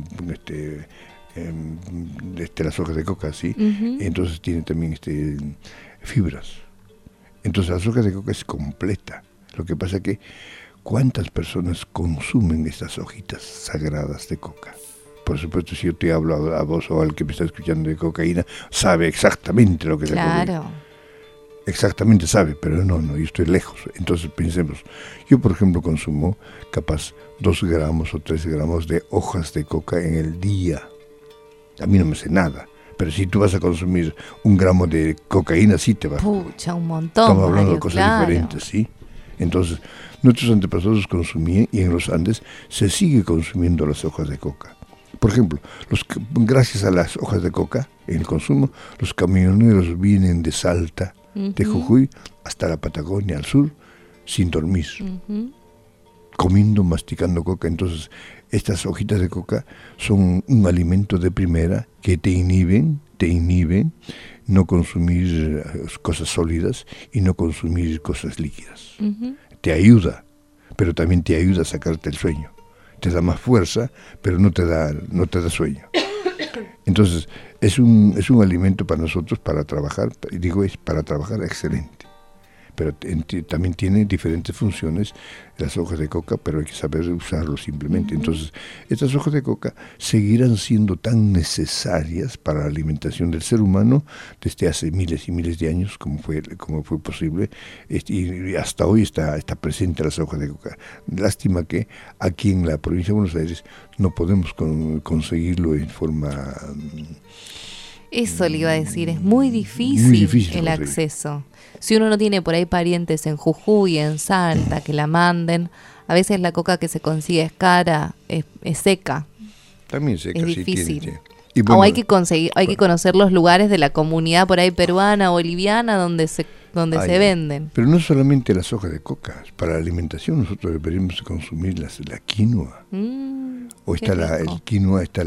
las hojas de coca, ¿sí? Entonces tiene también fibras. Entonces las hojas de coca es completa. Lo que pasa es que ¿cuántas personas consumen estas hojitas sagradas de coca? Por supuesto, si yo te hablo a vos o al que me está escuchando de cocaína, sabe exactamente lo que se come. Exactamente sabe, pero no, yo estoy lejos. Entonces pensemos, yo por ejemplo consumo capaz 2 gramos o 3 gramos de hojas de coca en el día. A mí no me hace nada, pero si tú vas a consumir 1 gramo de cocaína, sí te va. Pucha, un montón. Estamos hablando de cosas diferentes, ¿sí? Entonces, nuestros antepasados consumían, y en los Andes se sigue consumiendo las hojas de coca. Por ejemplo, gracias a las hojas de coca, en el consumo, los camioneros vienen de Salta, de Jujuy, hasta la Patagonia, al sur, sin dormir, comiendo, masticando coca. Entonces, estas hojitas de coca son un alimento de primera que te inhiben no consumir cosas sólidas y no consumir cosas líquidas. Te ayuda, pero también te ayuda a sacarte el sueño. Te da más fuerza, pero no te da sueño. Entonces, es un alimento para nosotros para trabajar, es para trabajar excelente. Pero también tiene diferentes funciones las hojas de coca, pero hay que saber usarlo simplemente. Entonces, estas hojas de coca seguirán siendo tan necesarias para la alimentación del ser humano desde hace miles y miles de años, como fue posible, y hasta hoy está presente las hojas de coca. Lástima que aquí en la provincia de Buenos Aires no podemos conseguirlo en forma... Eso le iba a decir, es muy difícil el acceso. Si uno no tiene por ahí parientes en Jujuy, en Salta, que la manden, a veces la coca que se consigue es cara, es seca. También seca, es difícil. Tiene. Y bueno, o hay que conocer los lugares de la comunidad por ahí peruana, boliviana, donde se venden. Pero no solamente las hojas de coca, para la alimentación nosotros deberíamos consumir la quinoa. O está el quinoa, está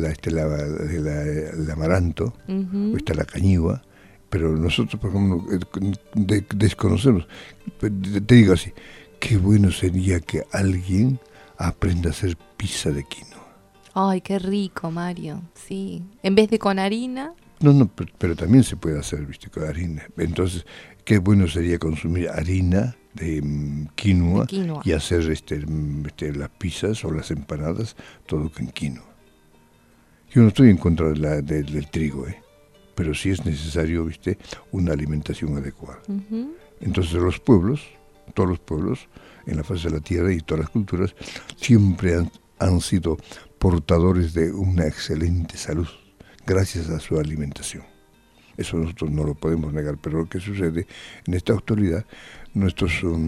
el amaranto, o está la cañigua, pero nosotros, por ejemplo, desconocemos. Te digo así, qué bueno sería que alguien aprenda a hacer pizza de quinoa. Ay, qué rico, Mario, sí. En vez de con harina. No, pero también se puede hacer, ¿viste? Con harina. Entonces, qué bueno sería consumir harina de quinoa y hacer las pizzas o las empanadas todo con quinoa. Yo no estoy en contra del trigo, pero sí es necesario, ¿viste? Una alimentación adecuada. Entonces todos los pueblos en la faz de la tierra y todas las culturas siempre han sido portadores de una excelente salud gracias a su alimentación. Eso nosotros no lo podemos negar, pero lo que sucede en esta actualidad, nuestros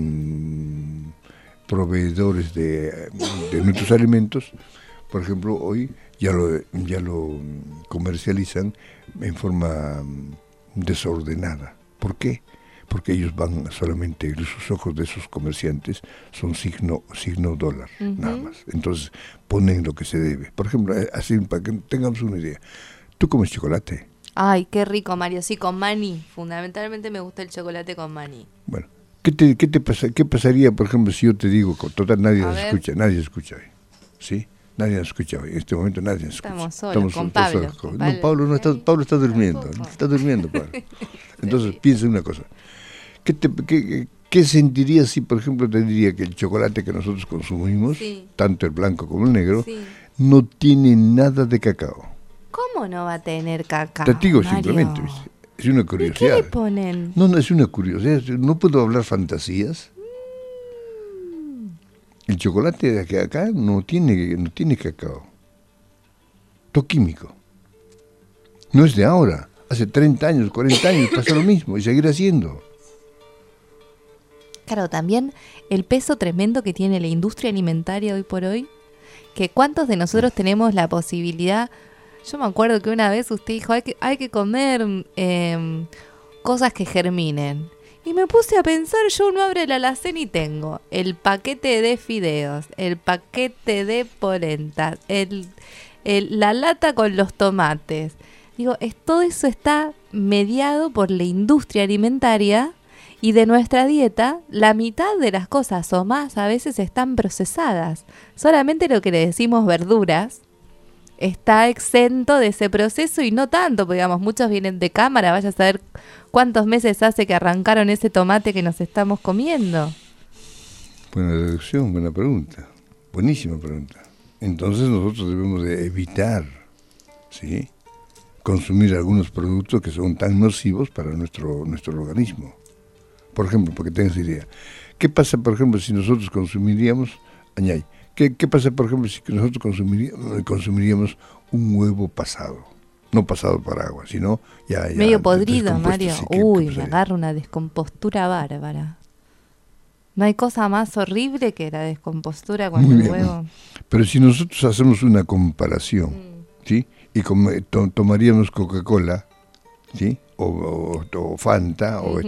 proveedores de nuestros alimentos, por ejemplo, hoy ya lo comercializan en forma desordenada. ¿Por qué? Porque ellos van solamente, sus ojos de esos comerciantes son signo dólar, nada más. Entonces ponen lo que se debe. Por ejemplo, así para que tengamos una idea, ¿tú comes chocolate? Ay, qué rico, Mario, sí, con maní. Fundamentalmente me gusta el chocolate con maní. Bueno, ¿qué pasaría, por ejemplo, si yo te digo, total nadie escucha ahí? ¿sí? Nadie nos escucha hoy. En este momento nadie nos escucha. Estamos solos, con Pablo. No, Pablo no está, Pablo está durmiendo. Está durmiendo, Pablo. Entonces, piensa una cosa. ¿Qué sentirías si, por ejemplo, te diría que el chocolate que nosotros consumimos, tanto el blanco como el negro, no tiene nada de cacao? ¿Cómo no va a tener cacao, Te digo Mario? simplemente, ¿viste? Es una curiosidad. ¿Qué le ponen? No, es una curiosidad. No puedo hablar fantasías. El chocolate de acá no tiene cacao. Todo químico. No es de ahora. Hace 30 años, 40 años pasa lo mismo y seguirá haciendo. Claro, también el peso tremendo que tiene la industria alimentaria hoy por hoy, que cuántos de nosotros tenemos la posibilidad. Yo me acuerdo que una vez usted dijo, hay que comer cosas que germinen. Y me puse a pensar, yo uno abre la alacena y tengo el paquete de fideos, el paquete de polenta, la lata con los tomates. Digo, todo eso está mediado por la industria alimentaria y de nuestra dieta, la mitad de las cosas o más a veces están procesadas. Solamente lo que le decimos verduras está exento de ese proceso y no tanto, porque digamos, muchos vienen de cámara, vaya a saber cuántos meses hace que arrancaron ese tomate que nos estamos comiendo. Buena deducción, buena pregunta, buenísima pregunta. Entonces nosotros debemos de evitar, ¿sí?, consumir algunos productos que son tan nocivos para nuestro organismo. Por ejemplo, porque tengas idea, ¿qué pasa, por ejemplo, si nosotros consumiríamos, añay, ¿qué pasa, por ejemplo, si nosotros consumiríamos un huevo pasado? No pasado por agua, sino ya medio podrido, Mario. Uy, pues, me agarra una descompostura bárbara. No hay cosa más horrible que la descompostura con el huevo. Pero si nosotros hacemos una comparación, ¿sí?, y tomaríamos Coca-Cola, ¿sí?, o Fanta, o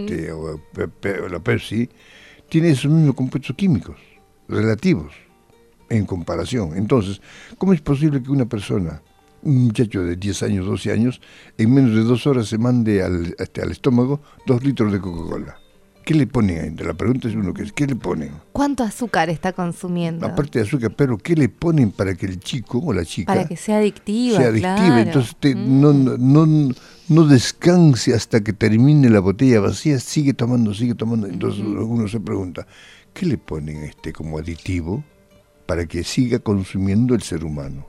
la Pepsi, tiene esos mismos compuestos químicos relativos en comparación. Entonces, ¿cómo es posible que una persona, un muchacho de 10 años, 12 años, en menos de 2 horas se mande al estómago 2 litros de Coca-Cola? ¿Qué le ponen ahí? La pregunta es uno, ¿qué le ponen? ¿Cuánto azúcar está consumiendo? Aparte de azúcar, pero ¿qué le ponen para que el chico o la chica... Para que sea adictiva, claro. Entonces no descanse hasta que termine la botella vacía, sigue tomando. Entonces uno se pregunta, ¿qué le ponen como aditivo para que siga consumiendo el ser humano?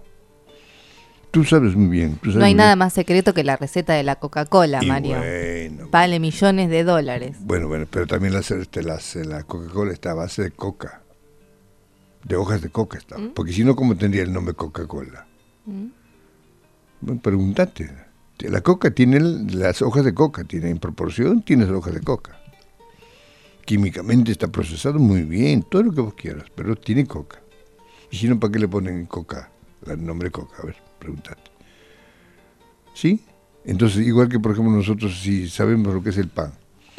Tú sabes muy bien. No hay nada más secreto que la receta de la Coca-Cola, Mario. Vale millones de dólares. Bueno, pero también la Coca-Cola está a base de coca. De hojas de coca está. Porque si no, ¿cómo tendría el nombre Coca-Cola? Bueno, pregúntate. La coca tiene las hojas de coca, tiene en proporción, tiene las hojas de coca. Químicamente está procesado muy bien, todo lo que vos quieras, pero tiene coca. Y si no, ¿para qué le ponen coca? El nombre coca, a ver, pregúntate. ¿Sí? Entonces, igual que, por ejemplo, nosotros si sabemos lo que es el pan.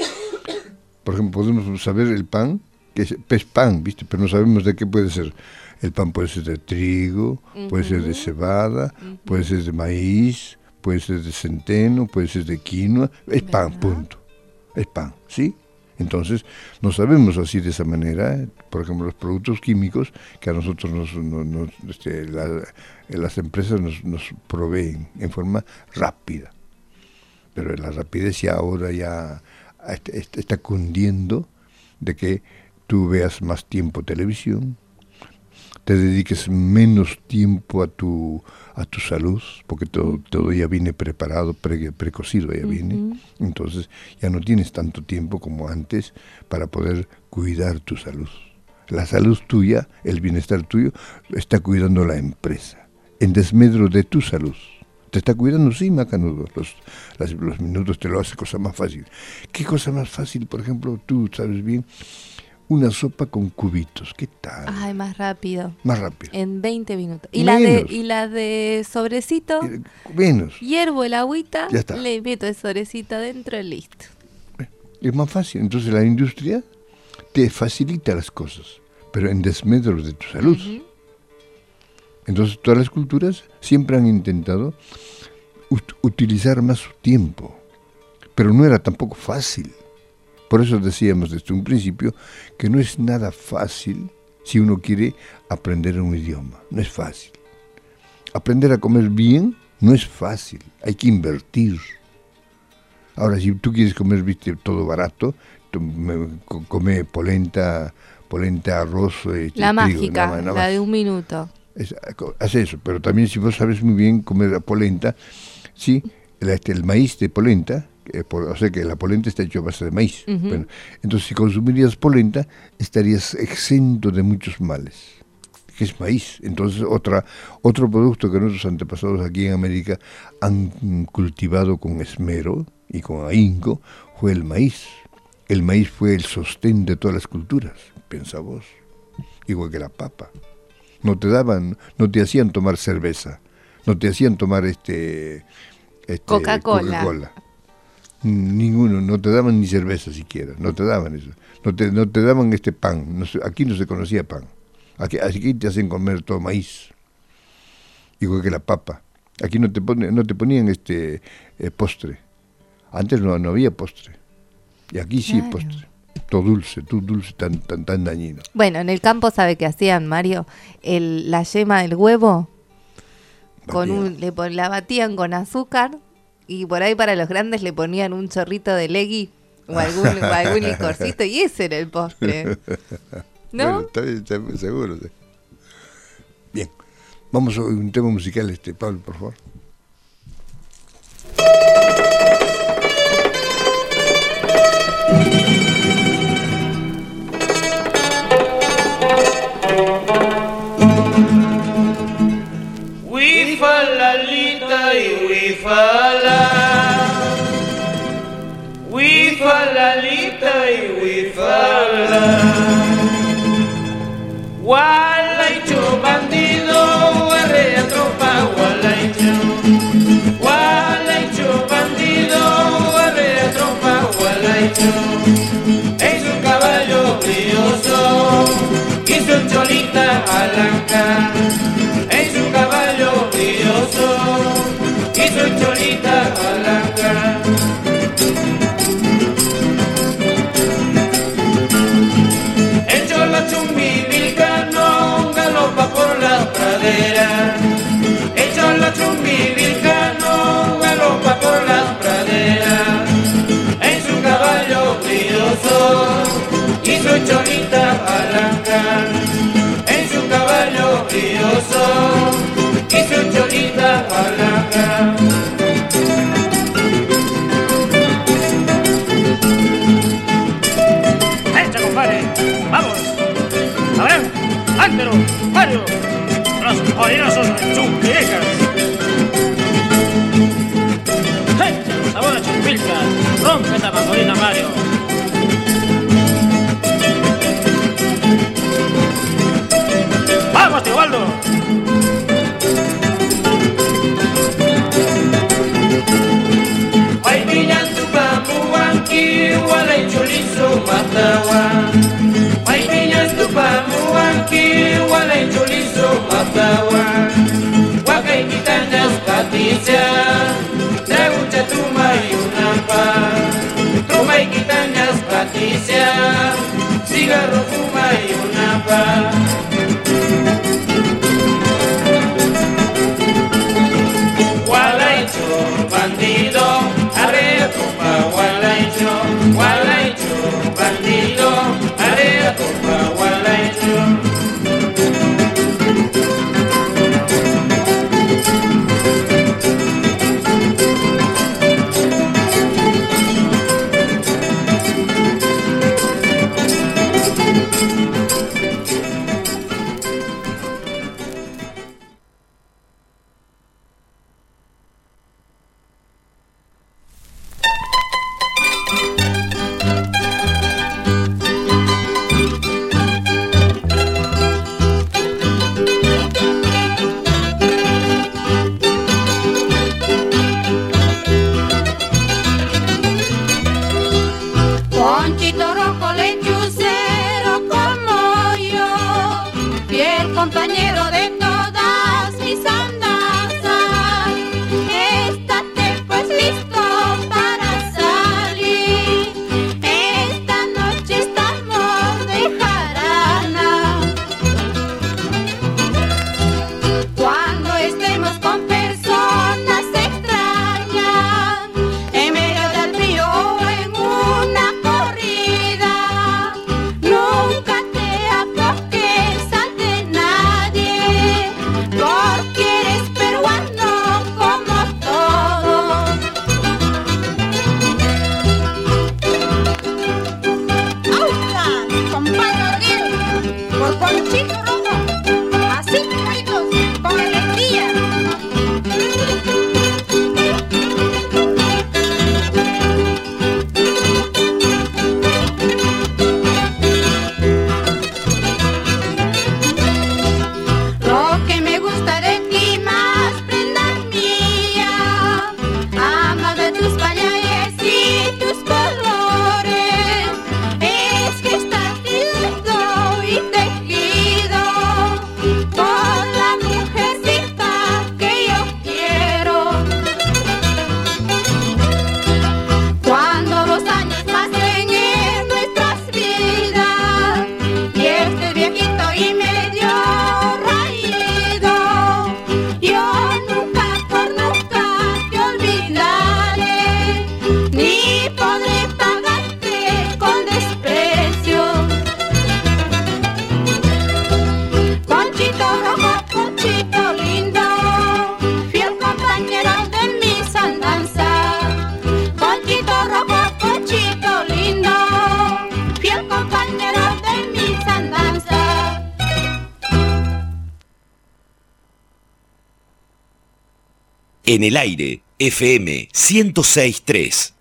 Por ejemplo, podemos saber el pan, que es pan, ¿viste? Pero no sabemos de qué puede ser. El pan puede ser de trigo, puede ser de cebada, puede ser de maíz, puede ser de centeno, puede ser de quinoa. Es pan, punto. Es pan, ¿sí? Entonces, no sabemos así de esa manera, por ejemplo, los productos químicos que a nosotros las empresas nos proveen en forma rápida. Pero la rapidez ya ahora ya está cundiendo de que tú veas más tiempo televisión, te dediques menos tiempo a tu salud, porque todo ya viene preparado, precocido ya viene. Entonces ya no tienes tanto tiempo como antes para poder cuidar tu salud. La salud tuya, el bienestar tuyo, está cuidando la empresa, en desmedro de tu salud. Te está cuidando, sí, macanudo. Los minutos te lo hace cosa más fácil. ¿Qué cosa más fácil? Por ejemplo, tú sabes bien, una sopa con cubitos, ¿qué tal? Ay, más rápido. Más rápido. En 20 minutos. Y la de sobrecito, menos. Hiervo el agüita, ya está. Le meto el sobrecito adentro y listo. Es más fácil. Entonces la industria te facilita las cosas, pero en desmedro de tu salud. Entonces todas las culturas siempre han intentado utilizar más su tiempo, pero no era tampoco fácil. Por eso decíamos desde un principio que no es nada fácil si uno quiere aprender un idioma. No es fácil. Aprender a comer bien no es fácil, hay que invertir. Ahora, si tú quieres comer, viste, todo barato, come polenta, arroz, la trigo, mágica, nada la más. de 1 minuto. Haz eso, pero también si vos sabes muy bien comer polenta, sí, el maíz de polenta, o sea que la polenta está hecha a base de maíz. Uh-huh. Bueno, entonces si consumirías polenta, estarías exento de muchos males, que es maíz. Entonces otro producto que nuestros antepasados aquí en América han cultivado con esmero y con ahínco fue el maíz. El maíz fue el sostén de todas las culturas, piensa vos, igual que la papa. No te hacían tomar cerveza, no te hacían tomar Coca-Cola. Ninguno, no te daban ni cerveza siquiera, no te daban eso. No te daban pan, aquí no se conocía pan. Aquí te hacen comer todo maíz, igual que la papa. Aquí no te ponían postre. Antes no había postre. Y aquí sí, claro. Postre. Todo dulce, tan dañino. Bueno, en el campo, ¿sabe qué hacían, Mario? La yema del huevo, la batían con azúcar, y por ahí para los grandes le ponían un chorrito de legui o algún licorcito, y ese era el postre. ¿No? Bueno, está bien, seguro. Sí. Bien, vamos a un tema musical, Pablo, por favor. Wifalalita y wifala, wifalalita y wifala, gualaicho bandido, arrea tropa, gualaicho bandido, arrea tropa, gualaicho, es un caballo brioso, quiso cholita alanca. Y soy cholita blanca. El chola chumbi vilcano galopa por la pradera. El chola chumbi vilcano galopa por la pradera. En su caballo brioso y soy cholita blanca. En su caballo brioso y soy cholita blanca. ¡Echa, compadre! ¡Vamos! ¡Abraham! ¡Ángelo! ¡Mario! ¡Los orinosos chumpilcas! ¡Echa los sabores chumpilcas! ¡Rompe esta mandolina, Mario! ¡Vamos, tío Waldo! Walay chorizo matawa, may piñas tu pamuanki, walay chorizo matawa, wakay quitañas paticia, tragucha tuma y una pa, truma y quitañas paticia, cigarro fuma y una pa. Gualaicho bandido, arrea tropa, gualaicho, gualaicho bandido, arrea tropa, gualaicho. En el aire, FM 106.3.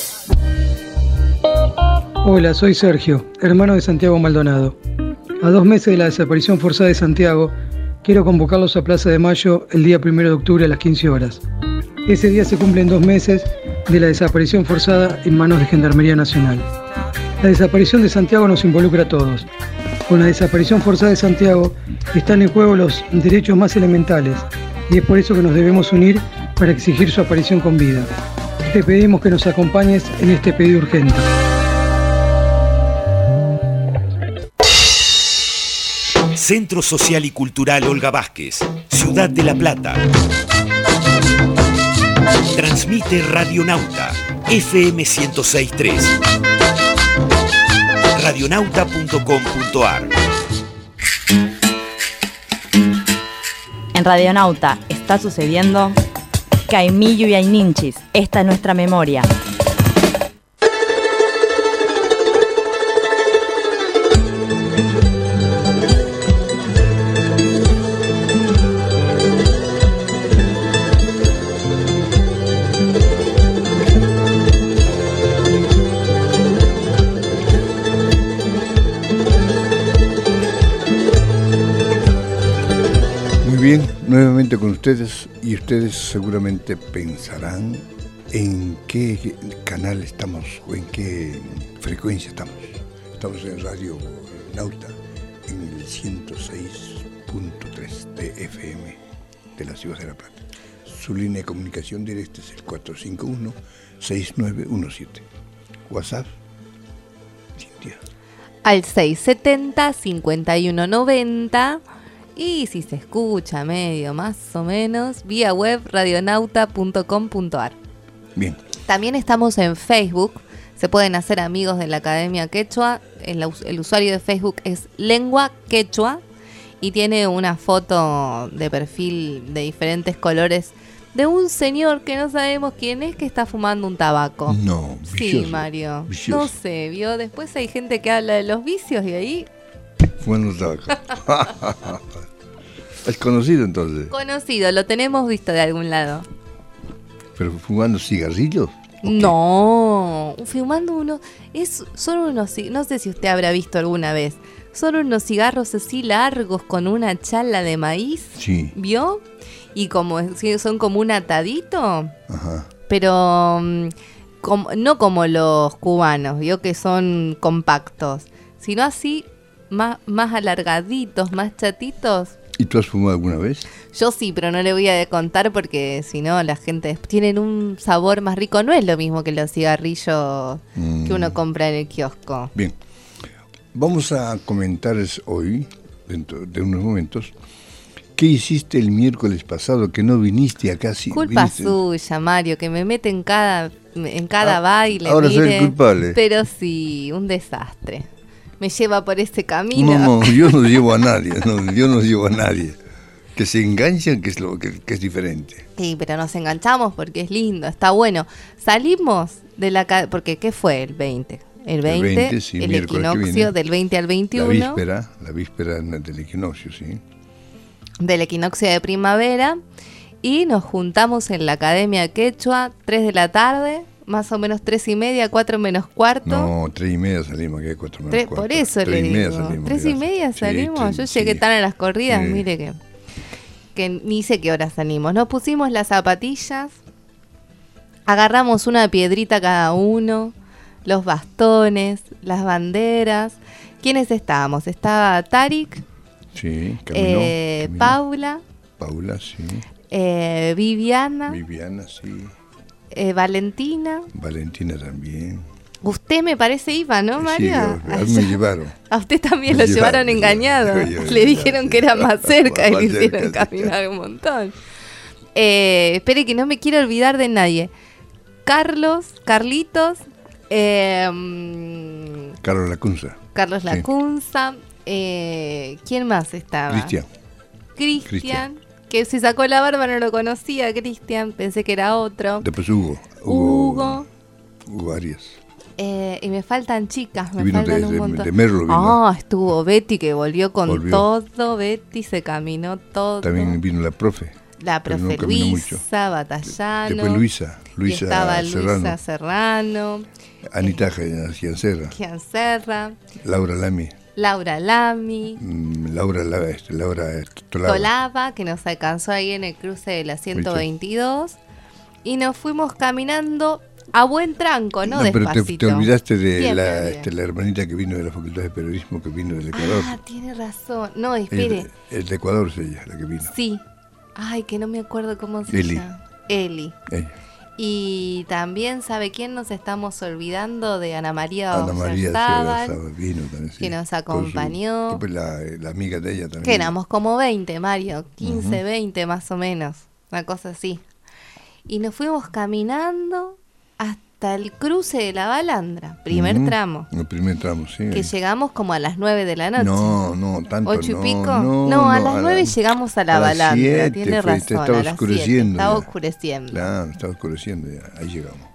Hola, soy Sergio, hermano de Santiago Maldonado. A 2 meses de la desaparición forzada de Santiago, quiero convocarlos a Plaza de Mayo el día 1 de octubre a las 15 horas. Ese día se cumplen 2 meses de la desaparición forzada en manos de Gendarmería Nacional. La desaparición de Santiago nos involucra a todos. Con la desaparición forzada de Santiago están en juego los derechos más elementales y es por eso que nos debemos unir para exigir su aparición con vida. Te pedimos que nos acompañes en este pedido urgente. Centro Social y Cultural Olga Vázquez, Ciudad de La Plata. Transmite Radionauta, FM 106.3. Radionauta.com.ar. En Radionauta está sucediendo Caimillo y Ayninchis. Esta es nuestra memoria. Bien, nuevamente con ustedes, y ustedes seguramente pensarán en qué canal estamos o en qué frecuencia estamos. Estamos en Radio Nauta, en el 106.3 de FM de la Ciudad de La Plata. Su línea de comunicación directa es el 451-6917. WhatsApp, Cintia. Al 670-5190. Y si se escucha medio, más o menos, vía web radionauta.com.ar. Bien. También estamos en Facebook. Se pueden hacer amigos de la Academia Quechua. El usuario de Facebook es Lengua Quechua. Y tiene una foto de perfil de diferentes colores de un señor que no sabemos quién es, que está fumando un tabaco. No, vicioso. Sí, Mario. Vicioso. No sé, vio. Después hay gente que habla de los vicios y ahí... Fumando un tabaco. ¿Es conocido entonces? Conocido, lo tenemos visto de algún lado. ¿Pero fumando cigarrillos? No, fumando uno... Son unos... No sé si usted habrá visto alguna vez. Son unos cigarros así largos con una chala de maíz. Sí. ¿Vio? Y son como un atadito. Ajá. Pero no como los cubanos, ¿vio? Que son compactos. Sino así, más alargaditos, más chatitos. ¿Y tú has fumado alguna vez? Yo sí, pero no le voy a contar porque si no la gente... Tienen un sabor más rico. No es lo mismo que los cigarrillos que uno compra en el kiosco. Bien. Vamos a comentar hoy, dentro de unos momentos, ¿qué hiciste el miércoles pasado que no viniste acá? Culpa suya, Mario, que me mete en cada baile. Ahora soy el culpable. Pero sí, un desastre. Me lleva por ese camino. No, yo no llevo a nadie, yo no llevo a nadie. Que se enganchan, que es diferente. Sí, pero nos enganchamos porque es lindo, está bueno. Salimos de la... Porque ¿qué fue el 20? El 20, sí, el equinoccio del 20 al 21. La víspera del equinoccio, sí. Del equinoccio de primavera. Y nos juntamos en la Academia Quechua, 3 de la tarde... Más o menos 3:30, 4 menos cuarto. No, 3:30 salimos, que 4 menos cuarto. Por eso le digo. 3:30 salimos. Yo llegué tan a las corridas, mire que ni sé qué hora salimos. Nos pusimos las zapatillas, agarramos una piedrita cada uno, los bastones, las banderas. ¿Quiénes estábamos? Estaba Tarik, caminó. Paula, sí. Viviana, sí. Valentina también. Usted me parece iba, ¿no, Mario? Sí, a mí me llevaron. A usted también lo llevaron engañado. Le dijeron que era más cerca y le hicieron caminar un montón. Espere que no me quiero olvidar de nadie. Carlitos. Carlos Lacunza. Carlos Lacunza. ¿Quién más estaba? Cristian. Que se sacó la barba, no lo conocía, Cristian, pensé que era otro. Después Hugo Arias. Y me faltan chicas, me faltan un montón. De Merlo vino. Estuvo Betty, que volvió con todo. Betty se caminó todo. También vino la profe. La profe Luisa Batallano. Después Luisa estaba Serrano. Luisa Serrano. Anita Gianserra. Laura Lamy. Laura Tolava, que nos alcanzó ahí en el cruce de la 122. Y nos fuimos caminando a buen tranco, ¿no? Pero despacito. te olvidaste de la hermanita que vino de la Facultad de Periodismo, que vino del Ecuador. Ah, tiene razón. No, espere. El de Ecuador es ella, la que vino. Sí. Ay, que no me acuerdo cómo se llama. Eli. Y también, ¿sabe quién nos estamos olvidando? De Ana María Oyarzabal, vino también, sí, que nos acompañó. La amiga de ella también. Que éramos como 20, Mario, 15, 20 más o menos, una cosa así. Y nos fuimos caminando hasta el cruce de la Balandra, primer tramo. El primer tramo, sí. Que llegamos como a las 9 de la noche. No, tanto 8 y pico. No, a las 9 llegamos a la Balandra, 7, tiene razón. Estaba oscureciendo. Estaba oscureciendo. Claro, estaba oscureciendo ya, ahí llegamos.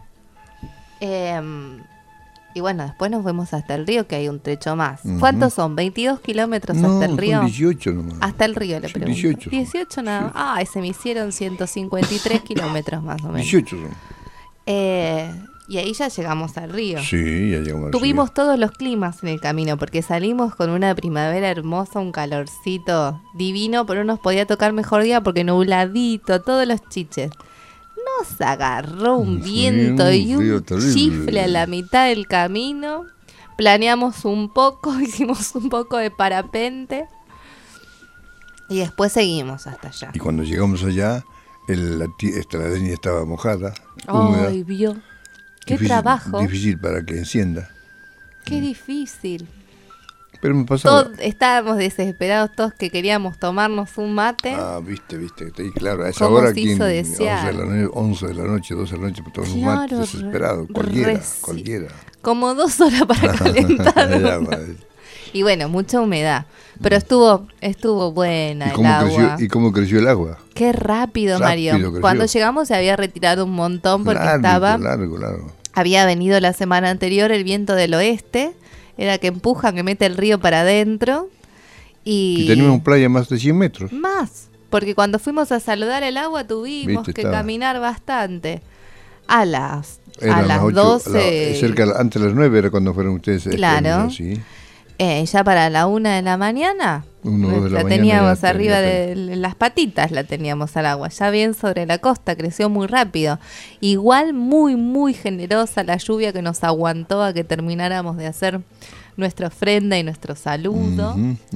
Y bueno, después nos fuimos hasta el río, que hay un trecho más. ¿Cuántos son? ¿22 kilómetros hasta el río? Son 18 nomás. Hasta el río, le pregunto. 18. 18 nada más. Ay, se me hicieron 153 kilómetros más o menos. 18 son. Y ahí ya llegamos al río. Sí, ya llegamos al río. Tuvimos todos los climas en el camino, porque salimos con una primavera hermosa, un calorcito divino, pero no nos podía tocar mejor día porque nubladito, todos los chiches. Nos agarró un viento y un chifle a la mitad del camino. Planeamos un poco, hicimos un poco de parapente y después seguimos hasta allá. Y cuando llegamos allá, la leña estaba mojada, húmeda. Ay, vio. Qué difícil, trabajo. Difícil para que encienda. Qué difícil. Pero me pasaba. Todos estábamos desesperados, todos que queríamos tomarnos un mate. Ah, viste, claro, a esa hora aquí 11 de la noche, 12 de la noche, tomar un mate desesperado, cualquiera. Como 2 horas para calentar. Y bueno, mucha humedad, pero estuvo buena el agua. ¿Y cómo creció el agua? Qué rápido Mario. Creció. Cuando llegamos se había retirado un montón porque largo. Había venido la semana anterior el viento del oeste. Era que empuja, que mete el río para adentro. Y teníamos playa más de 100 metros. Más, porque cuando fuimos a saludar el agua tuvimos que caminar bastante. A las 12. Antes de las 9 era cuando fueron ustedes. Claro. Ya para la 1 de la mañana. La teníamos arriba de las patitas, la teníamos al agua. Ya bien sobre la costa, creció muy rápido. Igual muy, muy generosa la lluvia que nos aguantó a que termináramos de hacer nuestra ofrenda y nuestro saludo.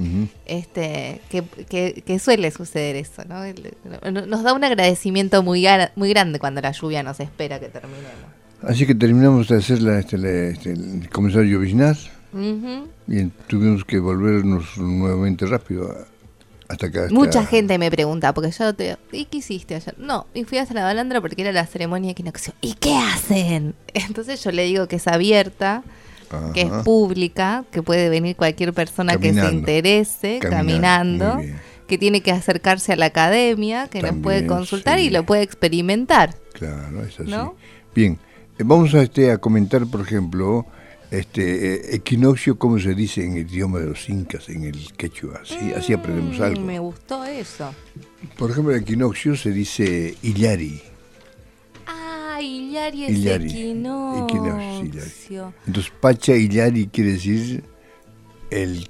Que suele suceder eso, ¿no? Nos da un agradecimiento muy grande cuando la lluvia nos espera que terminemos. Así que terminamos de hacer el comenzar a lloviznar. Y tuvimos que volvernos nuevamente rápido hasta acá. Mucha gente me pregunta, porque yo ¿y qué hiciste ayer? No, y fui hasta la Balandra porque era la ceremonia de equinoccio. ¿Y qué hacen? Entonces yo le digo que es abierta, que es pública, que puede venir cualquier persona que se interese caminando, que tiene que acercarse a la academia, que nos puede consultar y lo puede experimentar. Claro, es así. ¿No? Bien, vamos a comentar, por ejemplo, equinoccio, ¿cómo se dice en el idioma de los incas, en el quechua? ¿Sí? Así aprendemos algo. Me gustó eso. Por ejemplo, el equinoccio se dice illari. Ah, illari es equinoccio. Entonces, pacha illari quiere decir el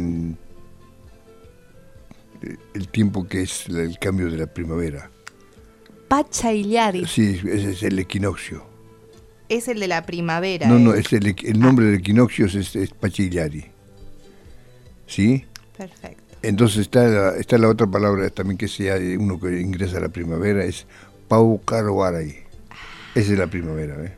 tiempo que es el cambio de la primavera. Pacha illari. Sí, ese es el equinoccio. Es el de la primavera. No, es el nombre del equinoccio es Pacha illari. ¿Sí? Perfecto. Entonces está la otra palabra también que sea uno que ingresa a la primavera, es Paucar Guaray. Esa es la primavera, ¿eh?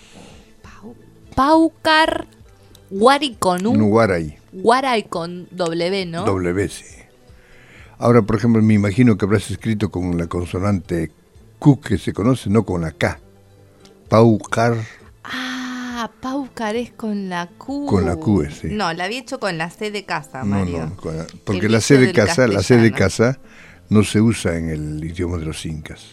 Paucar Guaray con U. No, Guaray. Guaray con W, ¿no? W, sí. Ahora, por ejemplo, me imagino que habrás escrito con la consonante Q que se conoce, no con la K. Paucar. Ah, Paucar es con la Q. Con la Q, sí. No, la había hecho con la C de casa, Mario. No, porque la C de casa no se usa en el idioma de los incas.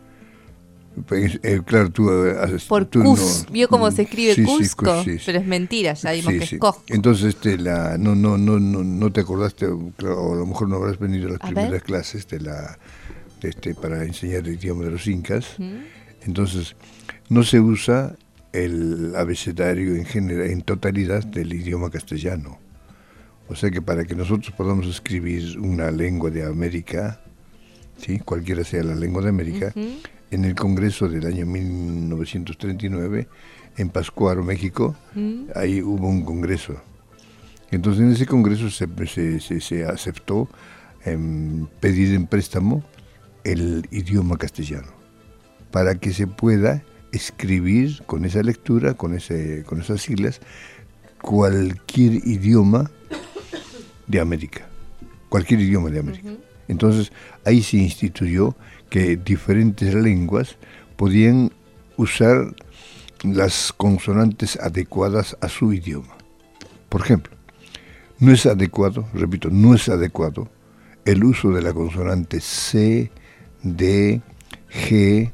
Claro, tú Cus, vio cómo se escribe Cusco, pero es mentira, ya vimos que es Cusco. Entonces no te acordaste, claro, o a lo mejor no habrás venido a las primeras clases de para enseñar el idioma de los incas. Entonces, no se usa el abecedario en totalidad del idioma castellano. O sea que para que nosotros podamos escribir una lengua de América, ¿sí? Cualquiera sea la lengua de América, en el Congreso del año 1939, en Pátzcuaro, México, ahí hubo un congreso. Entonces en ese congreso se aceptó pedir en préstamo el idioma castellano, para que se pueda escribir con esa lectura, con esas siglas, cualquier idioma de América, cualquier idioma de América. Entonces ahí se instituyó que diferentes lenguas podían usar las consonantes adecuadas a su idioma. Por ejemplo, no es adecuado, repito, no es adecuado el uso de la consonante C, D, G,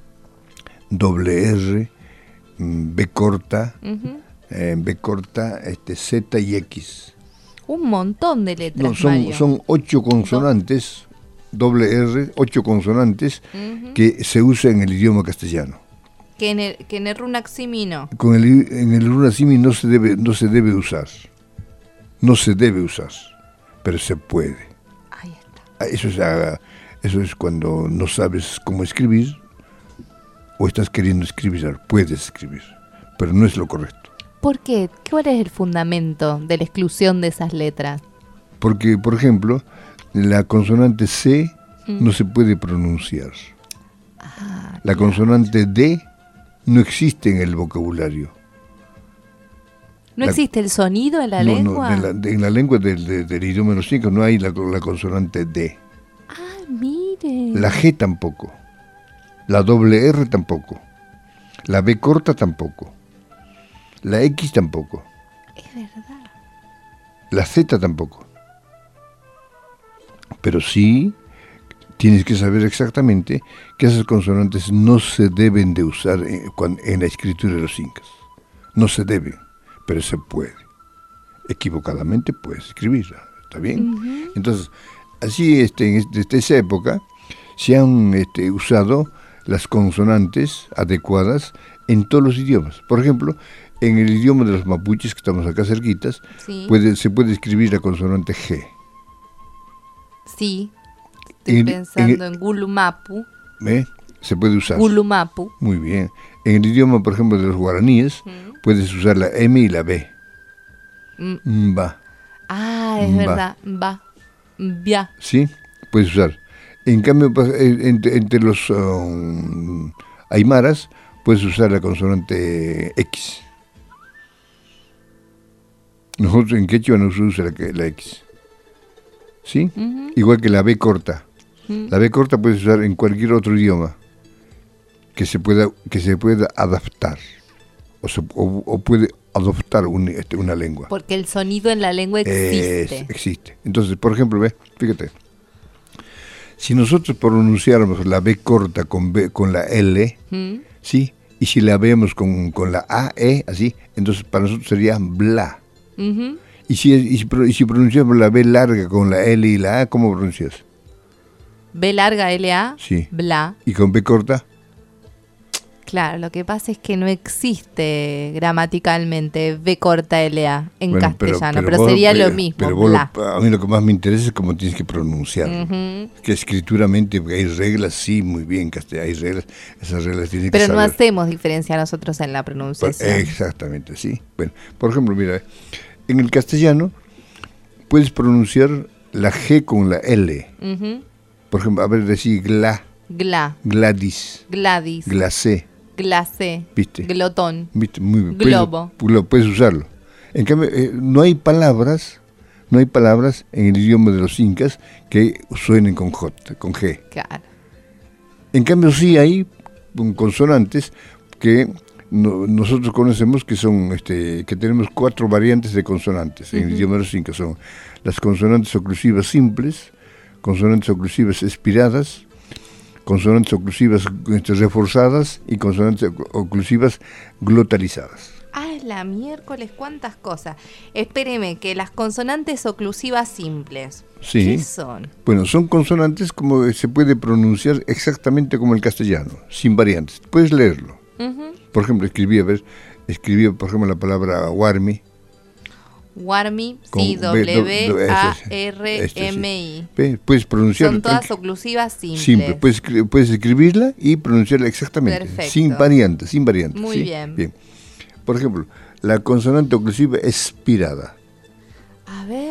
R, B corta, Z y X. Un montón de letras, no, son 8 consonantes, R, 8 consonantes que se usan en el idioma castellano. Que en el Runaximi no. En el Runaximi no se debe usar. No se debe usar, pero se puede. Ahí está. Eso es cuando no sabes cómo escribir o estás queriendo escribir, puedes escribir, pero no es lo correcto. ¿Por qué? ¿Cuál es el fundamento de la exclusión de esas letras? Porque, por ejemplo, la consonante C no se puede pronunciar. La consonante D no existe en el vocabulario. ¿No existe el sonido en la lengua? No, en la lengua del idioma de los incas no hay la consonante D. Ah, mire. La G tampoco. La R tampoco. La B corta tampoco. La X tampoco. Es verdad. La Z tampoco. Pero sí tienes que saber exactamente que esas consonantes no se deben de usar en la escritura de los incas. No se deben, pero se puede. Equivocadamente puedes escribirla, ¿está bien? Entonces, así desde esa época se han usado las consonantes adecuadas en todos los idiomas. Por ejemplo, en el idioma de los mapuches, que estamos acá cerquitas, se puede escribir la consonante G. Sí, estoy pensando en Gulumapu. Se puede usar. Gulumapu. Muy bien. En el idioma, por ejemplo, de los guaraníes, puedes usar la M y la B. Mba. Ah, es verdad. Mba. Mbia. Sí, puedes usar. En cambio, entre los aymaras, puedes usar la consonante X. Nosotros en quechua no se usa la X. ¿Sí? Igual que la B corta. La B corta puedes usar en cualquier otro idioma que se pueda adaptar o puede adoptar una lengua. Porque el sonido en la lengua existe. Existe. Entonces, por ejemplo, fíjate, si nosotros pronunciáramos la B corta con la L, ¿sí? Y si la vemos con la AE, así, entonces para nosotros sería bla. Y si pronunciamos la B larga con la L y la A, ¿cómo pronuncias? B larga, L-A, sí. Bla. ¿Y con B corta? Claro, lo que pasa es que no existe gramaticalmente B corta, L-A en castellano, pero sería lo mismo. Pero a mí lo que más me interesa es cómo tienes que pronunciarlo. Que escrituramente, porque hay reglas, sí, muy bien, hay reglas, esas reglas tienen que saber. Pero no hacemos diferencia nosotros en la pronunciación. Exactamente, sí. Bueno, por ejemplo, mira, en el castellano puedes pronunciar la G con la L. Por ejemplo, a ver, decir Gladys. Glacé. ¿Viste? Glotón. ¿Viste? Muy bien. Globo. Puedes usarlo. En cambio, no hay palabras en el idioma de los incas que suenen con G. Claro. En cambio, sí hay consonantes que nosotros conocemos que son que tenemos 4 variantes de consonantes en el idioma de los incas. Son las consonantes oclusivas simples, consonantes oclusivas expiradas, consonantes oclusivas reforzadas y consonantes oclusivas glotalizadas. Ah, la miércoles! ¿Cuántas cosas? Espéreme, que las consonantes oclusivas simples. Sí. ¿Qué son? Bueno, son consonantes como se puede pronunciar exactamente como el castellano, sin variantes. Puedes leerlo. Uh-huh. Por ejemplo, escribí, por ejemplo, la palabra warmi. Warmi, sí, W-A-R-M-I. Puedes pronunciarla. Son todas oclusivas simples. Simple. Puedes escribirla y pronunciarla exactamente. Perfecto. Sin variantes. Muy ¿sí? bien. Por ejemplo, la consonante oclusiva expirada. A ver.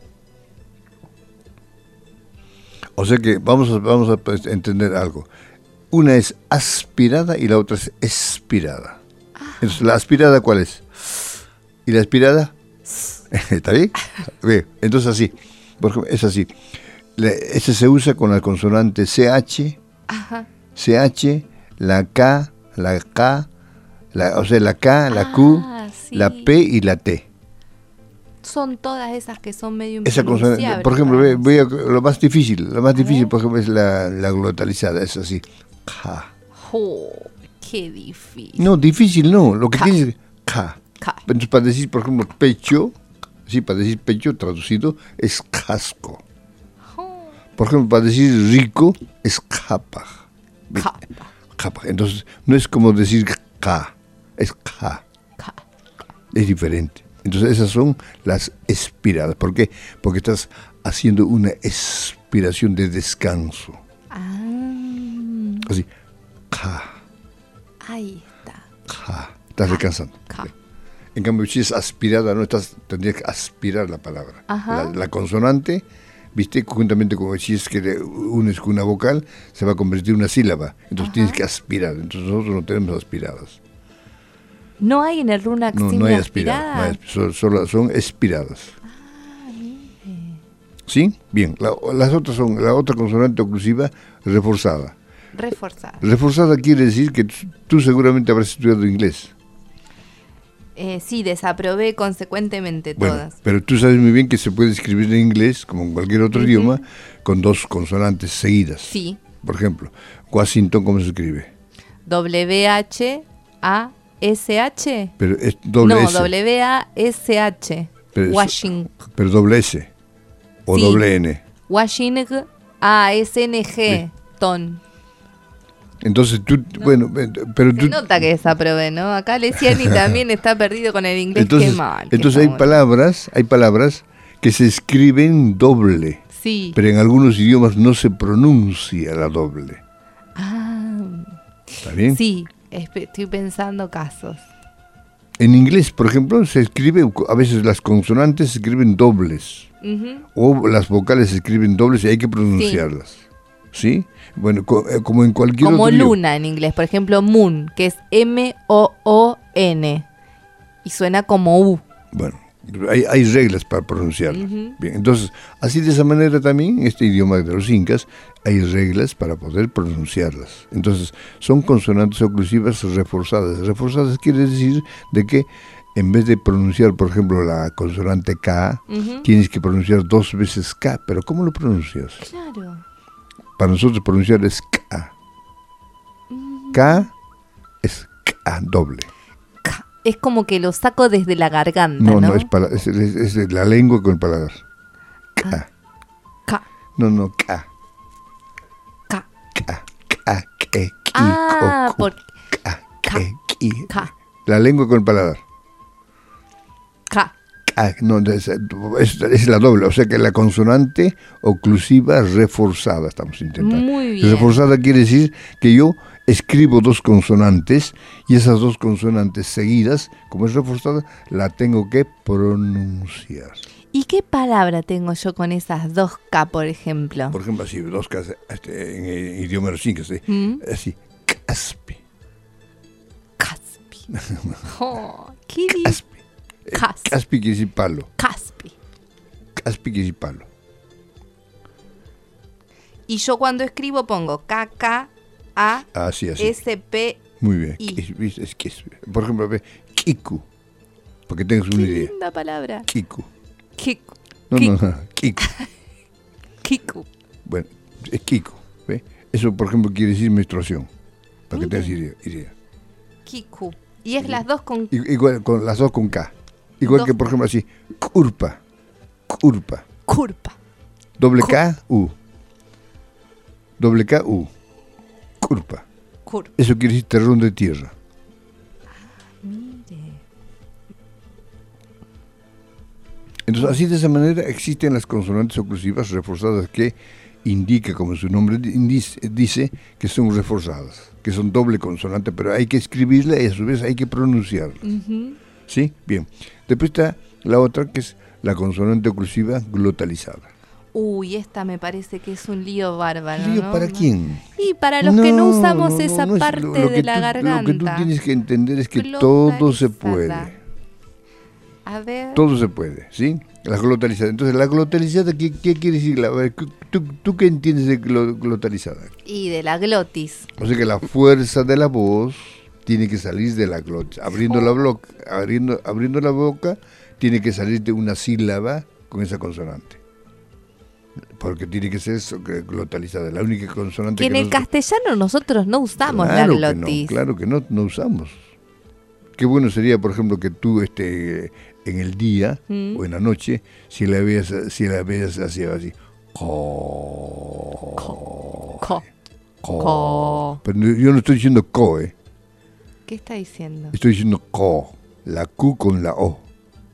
O sea que vamos a entender algo. Una es aspirada y la otra es expirada. Entonces, ¿la aspirada cuál es? ¿Y la expirada? ¿Está bien? Bien. Entonces así. Por ejemplo, es así. Este se usa con la consonante CH, Ajá. CH, la K, la K, o sea, la K, la Q, sí. la P y la T. Son todas esas que son medio Esa consonante, por ejemplo, voy a, lo más difícil, por ejemplo, es la glotalizada, es así. K. Oh, qué difícil. No, difícil no, lo que tienes es K. K. Entonces, para decir, por ejemplo, pecho, sí, para decir pecho traducido es casco. Por ejemplo, para decir rico es capa. Capa. Entonces, no es como decir K, es K. Es diferente. Entonces, esas son las expiradas. ¿Por qué? Porque estás haciendo una expiración de descanso. Así, K. Ahí está. K. Estás descansando. K. En cambio, si es aspirada, no tendrías que aspirar la palabra. La consonante, viste, juntamente con si es que unes con una vocal, se va a convertir en una sílaba. Entonces tienes que aspirar. Entonces nosotros no tenemos aspiradas. ¿No hay en el RUNAC no hay aspiradas? Solo son expiradas. ¿Sí? Bien. Las otras son la otra consonante oclusiva reforzada. Reforzada quiere decir que tú seguramente habrás estudiado inglés. Sí, desaprobé consecuentemente todas. Pero tú sabes muy bien que se puede escribir en inglés, como en cualquier otro idioma, con dos consonantes seguidas. Sí. Por ejemplo, Washington, ¿cómo se escribe? W-H-A-S-H. Pero es doble S. No, W-A-S-H. Washington. Pero doble S. O sí. Doble N. Washington. A-S-N-G. Ton. Entonces tú, bueno, pero tú... Se nota que desaprobé, ¿no? Acá Leciani también está perdido con el inglés, entonces, qué mal. Entonces hay palabras que se escriben doble. Sí. Pero en algunos idiomas no se pronuncia la doble. ¿Está bien? Sí, estoy pensando casos. En inglés, por ejemplo, se escribe, a veces las consonantes se escriben dobles. O las vocales se escriben dobles y hay que pronunciarlas. ¿Sí? Bueno, como en cualquier como otro luna idioma. En inglés, por ejemplo, moon, que es M-O-O-N y suena como U. Bueno, hay reglas para pronunciarlo. Bien, entonces, así de esa manera también, en este idioma de los incas, hay reglas para poder pronunciarlas. Entonces, son consonantes oclusivas reforzadas. Reforzadas quiere decir de que en vez de pronunciar, por ejemplo, la consonante K, tienes que pronunciar 2 veces K. ¿Pero cómo lo pronuncias? Claro. Para nosotros pronunciar es K. K es K doble. K. Es como que lo saco desde la garganta, ¿no? No, es la lengua con el paladar. K. K. No, K. K. K. K. K. Por K. K. La lengua con el paladar. K. No, es la doble, o sea que la consonante oclusiva reforzada estamos intentando. Muy bien. Reforzada quiere decir que yo escribo 2 consonantes y esas 2 consonantes seguidas, como es reforzada, la tengo que pronunciar. ¿Y qué palabra tengo yo con esas 2K, por ejemplo? Por ejemplo, así, 2K en el idioma de los incas, así, caspi. Caspi. Oh, ¿qué dice? Caspi. Caspi quiere decir palo. Caspi. Caspi quiere decir palo. Y yo cuando escribo pongo K-K-A-S-P. Muy bien. Por ejemplo, Kiku. Porque tengas una idea. Linda palabra. Kiku. Kiku. No, Kiku. Kiku. Bueno, es Kiku. ¿Ve? Eso, por ejemplo, quiere decir menstruación. Para que tengas idea. Kiku. Y es las dos con... Igual con las dos con K. Igual Dos que, por ejemplo, así, curpa. Curpa. Curpa. Doble K, U. Doble K, U. Curpa. Curpa. Eso quiere decir terrón de tierra. Mire. Entonces, así de esa manera existen las consonantes oclusivas reforzadas que indica, como su nombre dice, que son reforzadas, que son doble consonante, pero hay que escribirla y a su vez hay que pronunciarla. Ujú. ¿Sí? Bien. Después está la otra, que es la consonante oclusiva glotalizada. Uy, esta me parece que es un lío bárbaro, ¿Lío ¿no? para quién? Y para los que no usamos esa no es parte lo de que la tú- garganta. Lo que tú tienes que entender es que todo se puede. A ver. Todo se puede, ¿sí? La glotalizada. Entonces, la glotalizada, ¿qué quiere decir? A ver, ¿tú qué entiendes de glotalizada? Y de la glotis. O sea que la fuerza de la voz tiene que salir de la glotis. Abriendo la boca, tiene que salir de una sílaba con esa consonante. Porque tiene que ser glotalizada. La única consonante Que en el castellano nosotros no usamos claro la que no, glotis. claro que no usamos. Qué bueno sería, por ejemplo, que tú en el día o en la noche, si la veas así, co. Pero yo no estoy diciendo co, ¿Qué está diciendo? estoy diciendo co, la Q con la O.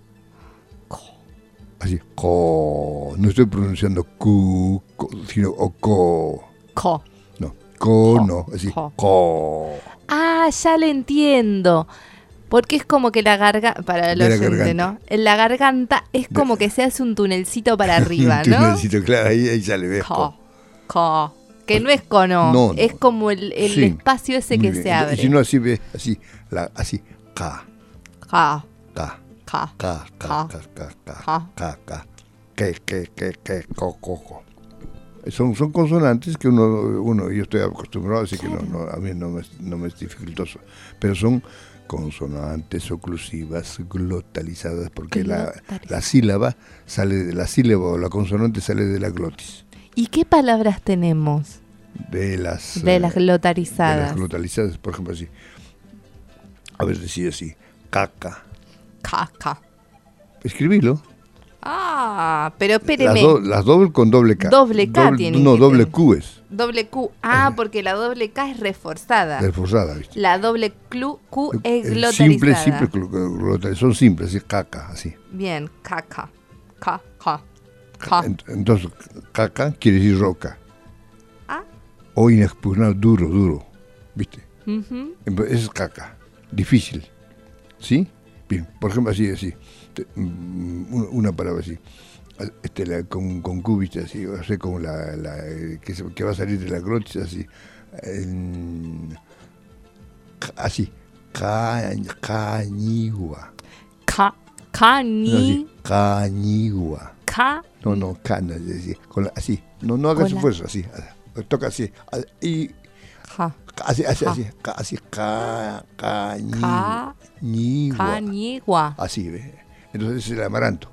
Así, co. No estoy pronunciando Q, sino o co. Co. No, co no, así, co. Ah, ya le entiendo. Porque es como que la garganta, para el De la oyente, garganta. ¿no? En la garganta es como que se hace un tunelcito para arriba, Un ¿no? tunelcito, claro, ahí ya le ves. Co. Que no es cono, No, es como el Sí, espacio ese muy que bien. se abre. Y si no, así ves, así, ca. Ca. Ca. Ca. Ca, ca, ca, ca, ca, ca, ca. Que, co. Son consonantes que yo estoy acostumbrado, así que a mí no me es dificultoso. Pero son consonantes oclusivas glotalizadas, porque la sílaba o la consonante sale de la glotis. ¿Y qué palabras tenemos? De las glotalizadas. De las glotalizadas, por ejemplo, así. A ver, decía así, caca. Caca. Escribilo. Ah, pero espéreme. Las doble con doble K. Doble K tiene No, que doble tener. Q es. Doble Q. Ah, porque la doble K es reforzada. Reforzada, ¿viste? La doble Q es glotalizada. Simple, glotalizada. Son simples, así, caca, así. Bien, caca. Ca. Entonces, caca quiere decir roca. Ah. O inexpugnable, duro, ¿viste? Ujú. Eso es caca. Difícil. ¿Sí? Bien, por ejemplo, así. Una palabra así. Con Q, ¿viste? Así, o sea, como que va a salir de la glotis, así. Así. Cañigua. Cani. Cañigua. Ca. No, cana, es decir, así. No hagas esfuerzo, así. Toca así. Y. Así. Cañigua. Así, ¿ves? Entonces es el amaranto.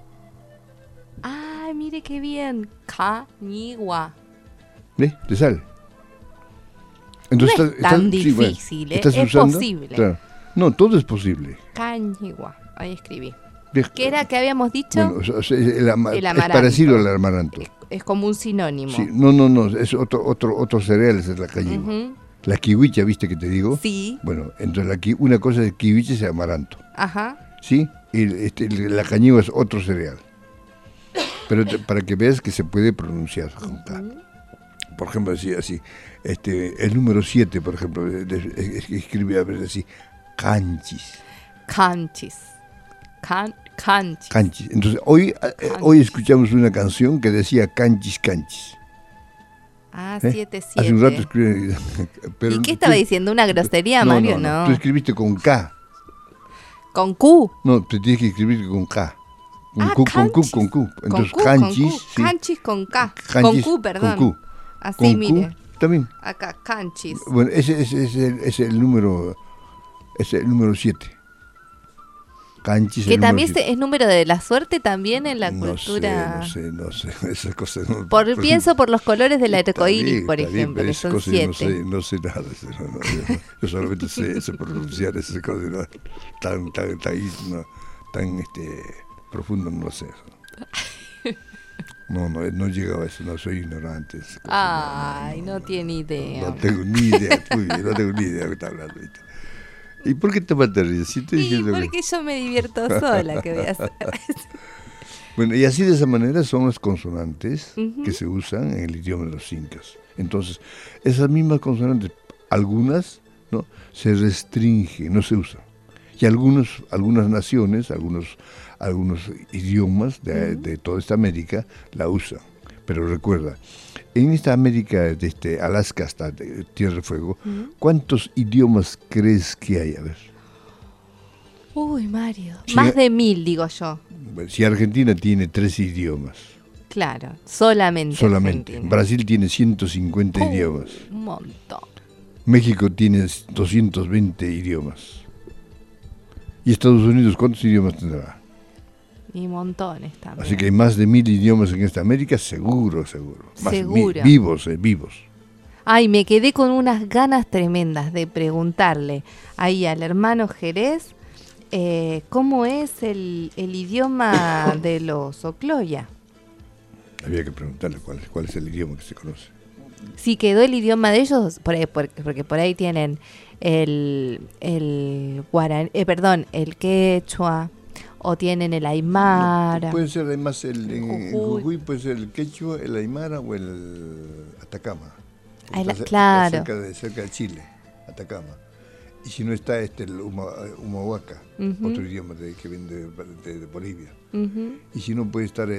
Ay, mire qué bien. Cañigua. ¿Ves? ¿Te sale? Entonces, no es tan difícil, ¿eh? Es posible. Claro. No, todo es posible. Cañigua. Ahí escribí. ¿Ves? ¿Qué era que habíamos dicho? Bueno, el amaranto. Es parecido al amaranto. Es como un sinónimo. Sí, no, es otro cereal, es la cañigua. Uh-huh. La kiwicha, ¿viste que te digo? Sí. Bueno, entonces una cosa es kiwicha y amaranto. Ajá. ¿Sí? Y la cañigua es otro cereal. Pero para que veas que se puede pronunciar con K. Por ejemplo, así. El número 7, por ejemplo, escribe a ver así, canchis. Canchis. Entonces, hoy escuchamos una canción que decía canchis. Ah, 7. Hace un rato escribí. ¿Y qué estaba diciendo? ¿Una grosería, Mario? No. Tú escribiste con K. ¿Con Q? No, te tienes que escribir con K. Con Q. Entonces, canchis. Sí. Canchis con K. Canchis, con Q, perdón. Con Q. Así, con mire. Q, también. Acá, canchis. Bueno, ese es el número 7. Canchis. Que también es número de la suerte también en la cultura. No sé, esas cosas no. Pienso por los colores del arcoíris, por ejemplo, que son 7. No sé nada de eso. Yo solamente sé pronunciar esas cosas, ¿no? tan profundo, no lo sé. No llegaba a eso, no soy ignorante. Ay, no tiene idea. No tengo ni idea, no tengo ni idea de lo que está hablando. ¿Y por qué te ríes? Si estoy diciendo porque yo me divierto sola, ¿qué voy a hacer? Bueno, y así de esa manera son las consonantes que se usan en el idioma de los incas. Entonces, esas mismas consonantes, algunas, ¿no?, se restringen, no se usan. Y algunas naciones, algunos idiomas de toda esta América la usan. Pero recuerda, en esta América, desde Alaska hasta Tierra de Fuego, ¿cuántos idiomas crees que hay? A ver. Uy, Mario, más de 1000, digo yo. Bueno, si Argentina tiene 3 idiomas. Claro, solamente. Argentina. Brasil tiene 150 idiomas. Un montón. México tiene 220 idiomas. ¿Y Estados Unidos cuántos idiomas tendrá? Y montones también. Así que hay más de 1000 idiomas en esta América, seguro. Seguro. Vivos. Ay, me quedé con unas ganas tremendas de preguntarle ahí al hermano Jerez cómo es el idioma de los Ocloya. Había que preguntarle cuál es el idioma que se conoce. Si quedó el idioma de ellos, porque por ahí tienen el guaraní, el quechua, o tienen el aymara. Puede ser además en Jujuy puede ser el quechua, el aymara o el atacama. Claro. Cerca de Chile, Atacama. Y si no está el humahuaca, otro idioma que viene de Bolivia. Y si no puede estar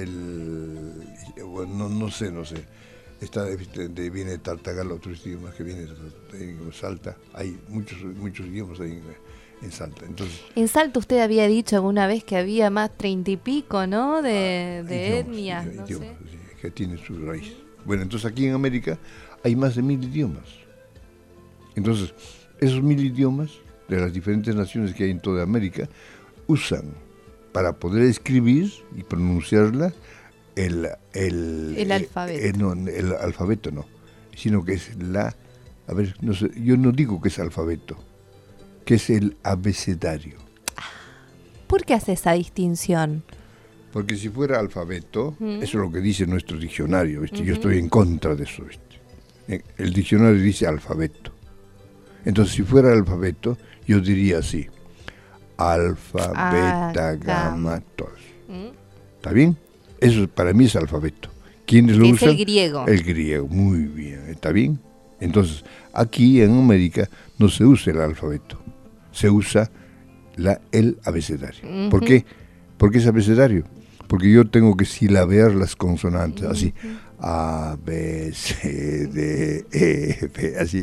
no sé. Está viene de Tartagal, otros idiomas que vienen de Salta. Hay muchos idiomas ahí en Salta. Entonces, en Salta usted había dicho alguna vez que había más 30 y pico, ¿no? De etnias, no sé. Que tiene su raíz. Bueno, entonces aquí en América hay más de 1000 idiomas. Entonces, esos 1000 idiomas de las diferentes naciones que hay en toda América usan para poder escribir y pronunciarla el alfabeto. El alfabeto no, sino que es no sé, yo no digo que es alfabeto, que es el abecedario. ¿Por qué hace esa distinción? Porque si fuera alfabeto, eso es lo que dice nuestro diccionario, ¿viste? Yo estoy en contra de eso, ¿viste? El diccionario dice alfabeto. Entonces, si fuera alfabeto, yo diría así: alfa, beta, gamma, todos. ¿Está bien? Eso para mí es alfabeto. ¿Quiénes lo usan? Es el griego. El griego, muy bien. ¿Está bien? Entonces, aquí en América no se usa el alfabeto, se usa el abecedario. ¿Por qué? ¿Por qué es abecedario? Porque yo tengo que silabear las consonantes, así. A, B, C, D, E, F, así.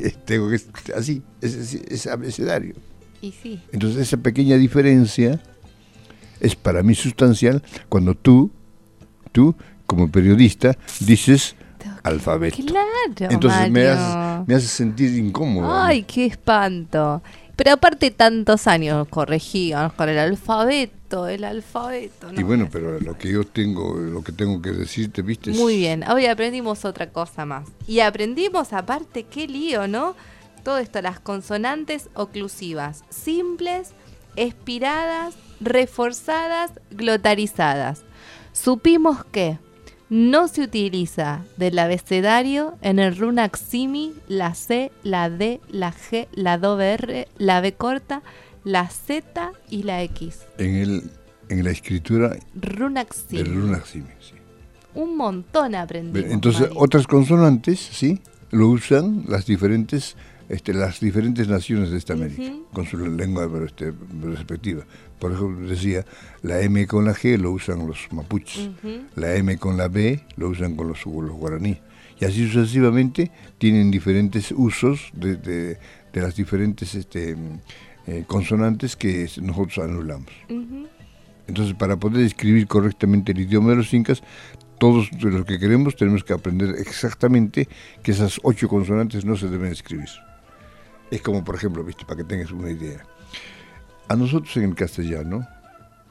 Es abecedario. Y sí. Entonces, esa pequeña diferencia es para mí sustancial cuando tú como periodista dices alfabeto. Claro, entonces me hace sentir incómodo. Ay, qué espanto. Pero aparte tantos años corregían con el alfabeto. Y bueno, pero lo que tengo que decirte, ¿viste? Muy bien, hoy aprendimos otra cosa más. Y aprendimos aparte, qué lío, ¿no? Todo esto, las consonantes oclusivas, simples, espiradas, reforzadas, glotarizadas. Supimos que no se utiliza del abecedario en el runaximi la C, la D, la G, la doble R, la B corta, la Z y la X. En la escritura runaximi. El runaximi, sí. Un montón aprendimos. Entonces, María. Otras consonantes, sí, lo usan las diferentes naciones de esta América, con su lengua respectiva. Por ejemplo, decía, la M con la G lo usan los mapuches, la M con la B lo usan con los guaraní. Y así sucesivamente tienen diferentes usos de las diferentes consonantes que nosotros anulamos. Entonces, para poder escribir correctamente el idioma de los incas, todos los que queremos tenemos que aprender exactamente que esas 8 consonantes no se deben escribir. Es como, por ejemplo, ¿viste? Para que tengas una idea. A nosotros en el castellano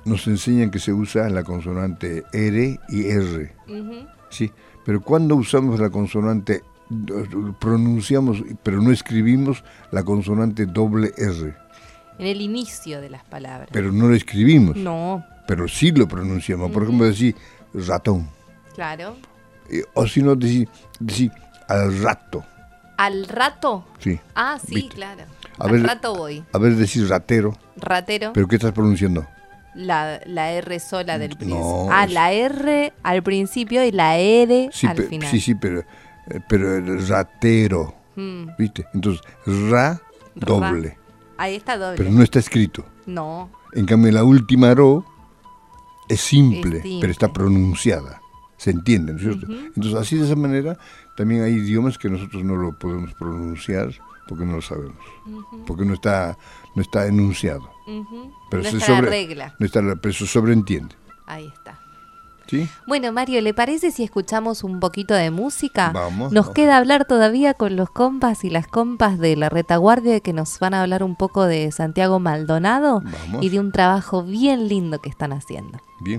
nos enseñan que se usa la consonante R y R. ¿Sí? Pero cuando usamos la consonante, pronunciamos, pero no escribimos la consonante doble R. En el inicio de las palabras. Pero no lo escribimos. No. Pero sí lo pronunciamos. Por ejemplo, decir ratón. Claro. O si no, decir al rato. ¿Al rato? Sí. Ah, sí, ¿viste? claro. Al rato voy. A ver, decir ratero. Ratero. ¿Pero qué estás pronunciando? La R sola del principio. No, la R al principio y la R al final. Sí, pero el ratero. ¿Viste? Entonces, doble. Ahí está doble. Pero no está escrito. No. En cambio, la última ro es simple, pero está pronunciada. ¿Se entiende, no es cierto? Entonces, así de esa manera, también hay idiomas que nosotros no lo podemos pronunciar porque no lo sabemos. Porque no está enunciado. Pero no está la regla. No está, pero se sobreentiende. Ahí está. ¿Sí? Bueno, Mario, ¿le parece si escuchamos un poquito de música? Vamos. Queda hablar todavía con los compas y las compas de la retaguardia que nos van a hablar un poco de Santiago Maldonado y de un trabajo bien lindo que están haciendo. Bien.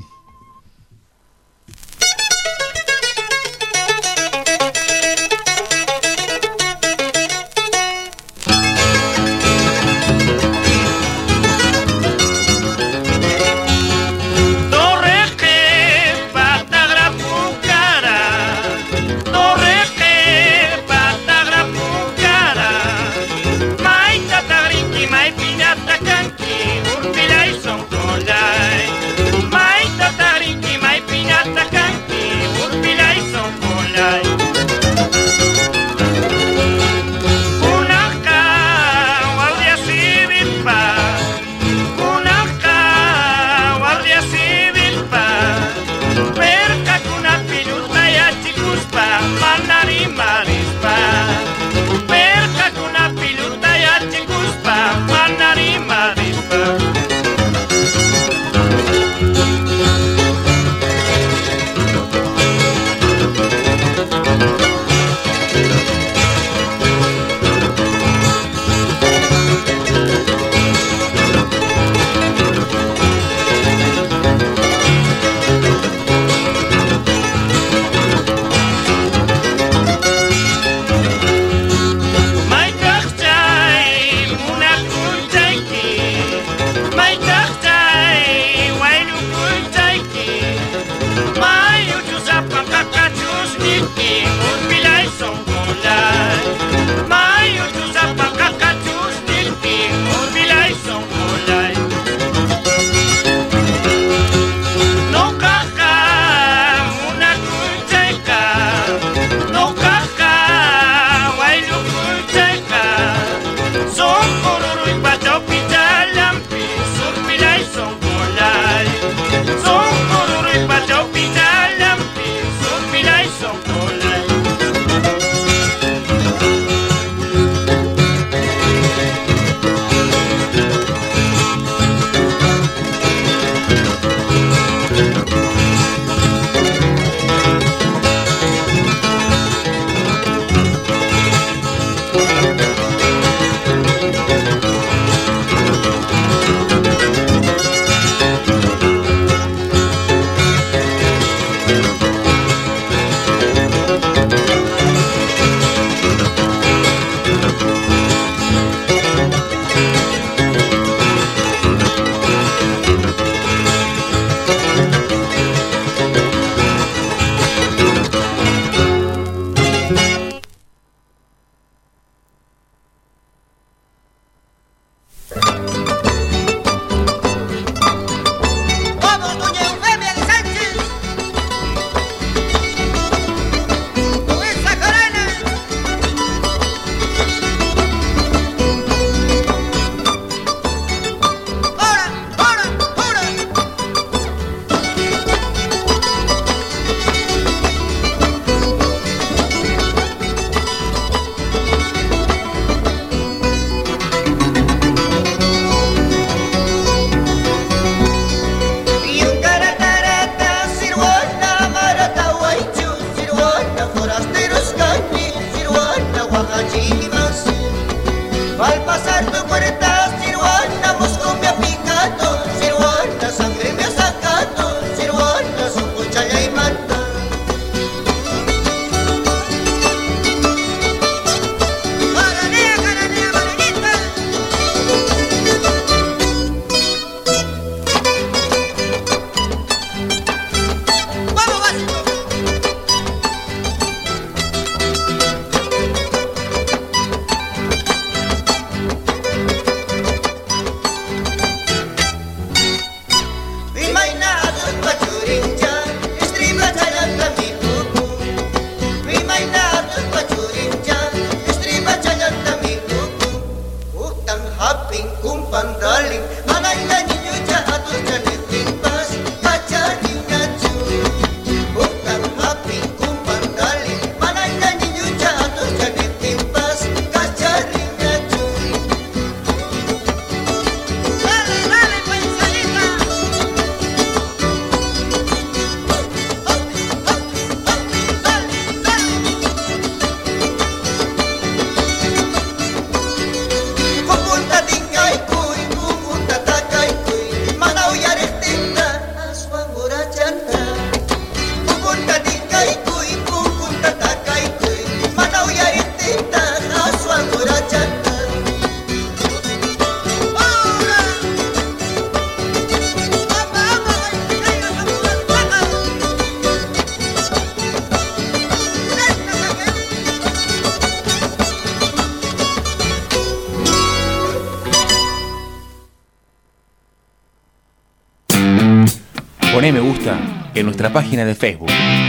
Poné me gusta en nuestra página de Facebook.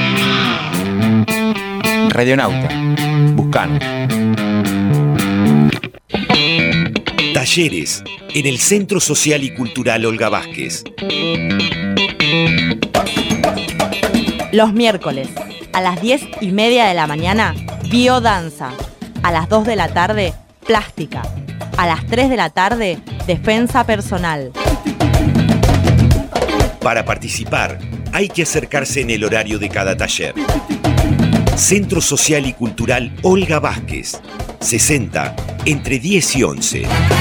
Radionauta. Buscanos. Talleres en el Centro Social y Cultural Olga Vázquez. Los miércoles, a las 10:30 de la mañana, biodanza. A las 2 de la tarde, plástica. A las 3 de la tarde, defensa personal. Para participar, hay que acercarse en el horario de cada taller. Centro Social y Cultural Olga Vázquez, 60, entre 10 y 11.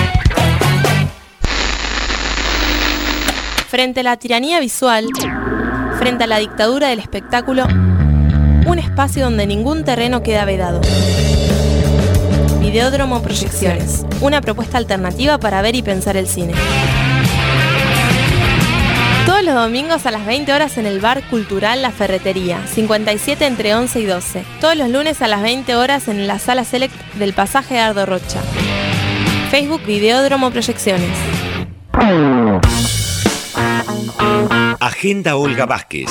Frente a la tiranía visual, frente a la dictadura del espectáculo, un espacio donde ningún terreno queda vedado. Videódromo Proyecciones, una propuesta alternativa para ver y pensar el cine. Todos los domingos a las 20 horas en el Bar Cultural La Ferretería, 57 entre 11 y 12. Todos los lunes a las 20 horas en la Sala Select del Pasaje Ardo Rocha. Facebook Videódromo Proyecciones. Agenda Olga Vázquez.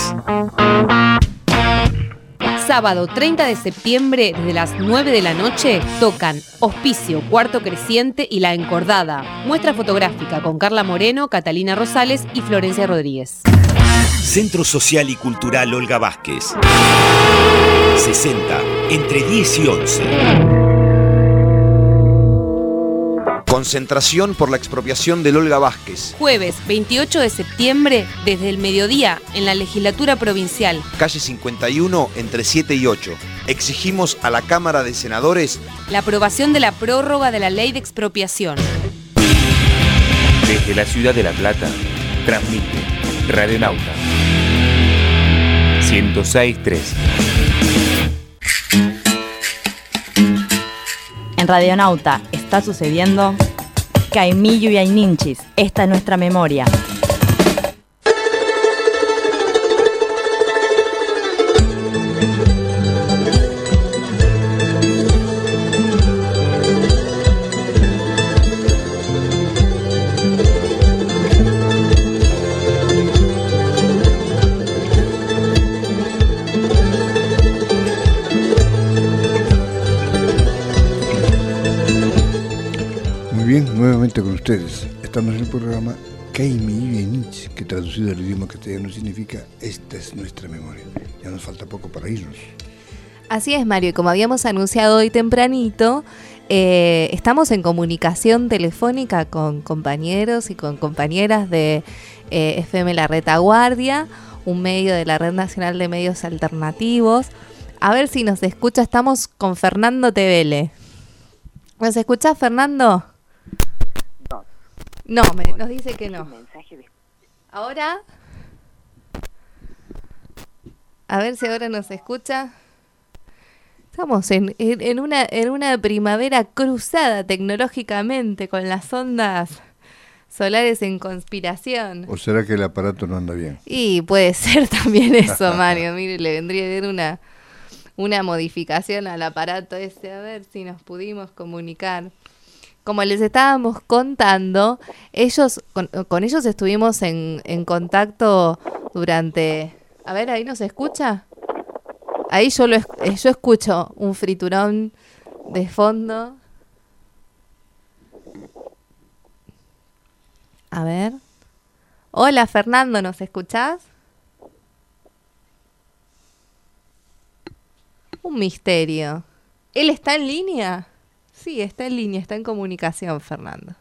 Sábado 30 de septiembre, desde las 9 de la noche, tocan Hospicio, Cuarto Creciente y La Encordada. Muestra fotográfica con Carla Moreno, Catalina Rosales y Florencia Rodríguez. Centro Social y Cultural Olga Vázquez, 60, entre 10 y 11. Concentración por la expropiación del Olga Vázquez. Jueves 28 de septiembre, desde el mediodía, en la Legislatura Provincial. Calle 51, entre 7 y 8. Exigimos a la Cámara de Senadores la aprobación de la prórroga de la ley de expropiación. Desde la ciudad de La Plata, transmite Radionauta 106.3. En Radionauta está sucediendo Caimillo y Ayninchis. Esta es nuestra memoria. Bien, nuevamente con ustedes. Estamos en el programa Caimillo y Ayninchis, que traducido al idioma castellano significa esta es nuestra memoria. Ya nos falta poco para irnos. Así es, Mario, y como habíamos anunciado hoy tempranito, estamos en comunicación telefónica con compañeros y con compañeras de FM La Retaguardia, un medio de la Red Nacional de Medios Alternativos. A ver si nos escucha, estamos con Fernando Tevele. ¿Nos escuchás, Fernando? No, nos dice que no. ¿Ahora? A ver si ahora nos escucha. Estamos en una primavera cruzada tecnológicamente con las ondas solares en conspiración. ¿O será que el aparato no anda bien? Y puede ser también eso, Mario. Mire, le vendría a dar una modificación al aparato ese, a ver si nos pudimos comunicar. Como les estábamos contando, con ellos estuvimos en contacto durante... A ver, ¿ahí nos escucha? Ahí yo escucho un friturón de fondo. A ver. Hola, Fernando, ¿nos escuchás? Un misterio. ¿Él está en línea? Sí, está en línea, está en comunicación, Fernando.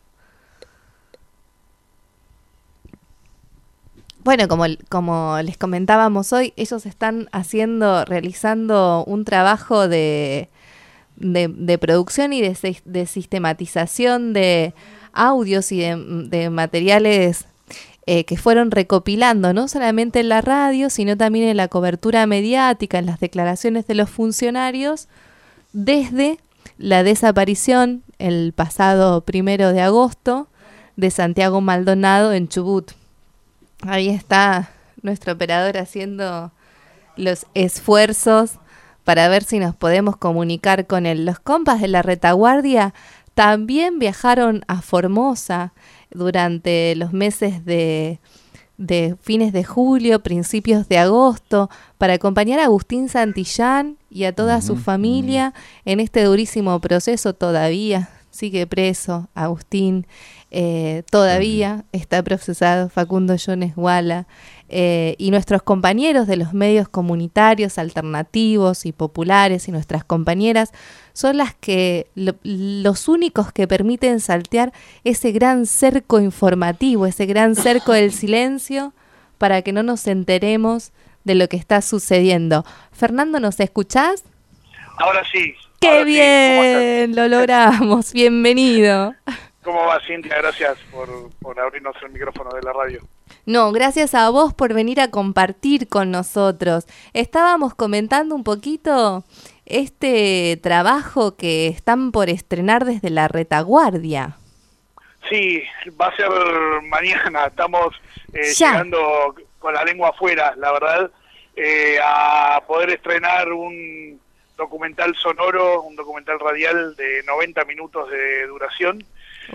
Bueno, como les comentábamos hoy, ellos están realizando un trabajo de producción y de sistematización de audios y de materiales que fueron recopilando, no solamente en la radio, sino también en la cobertura mediática, en las declaraciones de los funcionarios, desde la desaparición el pasado 1 de agosto de Santiago Maldonado en Chubut. Ahí está nuestro operador haciendo los esfuerzos para ver si nos podemos comunicar con él. Los compas de la Retaguardia también viajaron a Formosa durante los meses de de fines de julio, principios de agosto, para acompañar a Agustín Santillán y a toda su familia en este durísimo proceso. Todavía sigue preso Agustín, todavía está procesado Facundo Jones Wala, y nuestros compañeros de los medios comunitarios, alternativos y populares, y nuestras compañeras son los únicos que permiten saltear ese gran cerco informativo, ese gran cerco del silencio, para que no nos enteremos de lo que está sucediendo. Fernando, ¿nos escuchás? Ahora sí. ¡Qué bien! Lo logramos. Bienvenido. ¿Cómo va, Cintia? Gracias por abrirnos el micrófono de la radio. No, gracias a vos por venir a compartir con nosotros. Estábamos comentando un poquito este trabajo que están por estrenar desde la retaguardia. Sí, va a ser mañana. Estamos llegando con la lengua afuera, la verdad, a poder estrenar un documental sonoro, un documental radial de 90 minutos de duración,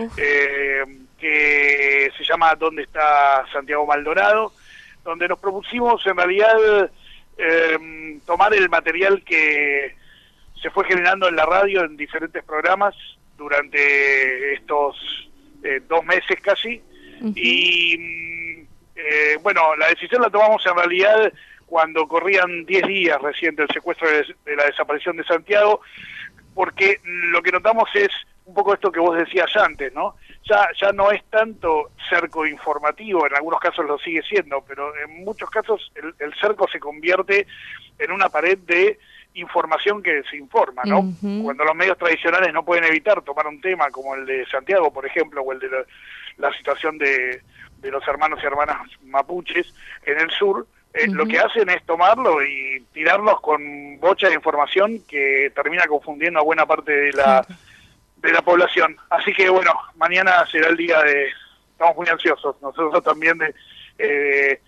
que se llama ¿Dónde está Santiago Maldonado?, donde nos propusimos en realidad tomar el material que se fue generando en la radio en diferentes programas durante estos 2 meses casi, y bueno, la decisión la tomamos en realidad cuando corrían 10 días recién del secuestro de la desaparición de Santiago, porque lo que notamos es un poco esto que vos decías antes, ¿no? Ya no es tanto cerco informativo, en algunos casos lo sigue siendo, pero en muchos casos el cerco se convierte en una pared de información que se informa, ¿no? Cuando los medios tradicionales no pueden evitar tomar un tema como el de Santiago, por ejemplo, o el de la situación de los hermanos y hermanas mapuches en el sur, lo que hacen es tomarlo y tirarlos con bocha de información que termina confundiendo a buena parte de la población. Así que bueno, mañana será el día estamos muy ansiosos nosotros también de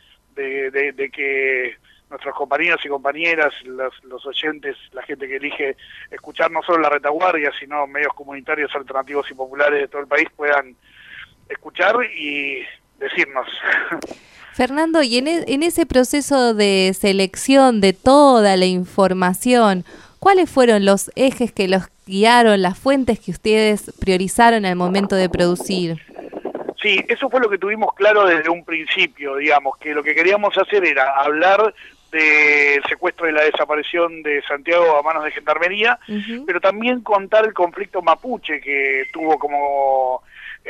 que nuestros compañeros y compañeras, los oyentes, la gente que elige escuchar no solo la retaguardia, sino medios comunitarios, alternativos y populares de todo el país puedan escuchar y decirnos. Fernando, y en ese proceso de selección de toda la información, ¿cuáles fueron los ejes que los guiaron, las fuentes que ustedes priorizaron al momento de producir? Sí, eso fue lo que tuvimos claro desde un principio, digamos, que lo que queríamos hacer era hablar del secuestro y la desaparición de Santiago a manos de Gendarmería, pero también contar el conflicto mapuche que tuvo como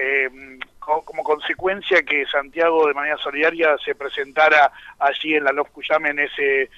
consecuencia que Santiago de manera solidaria se presentara allí en la Lof Cuyame en ese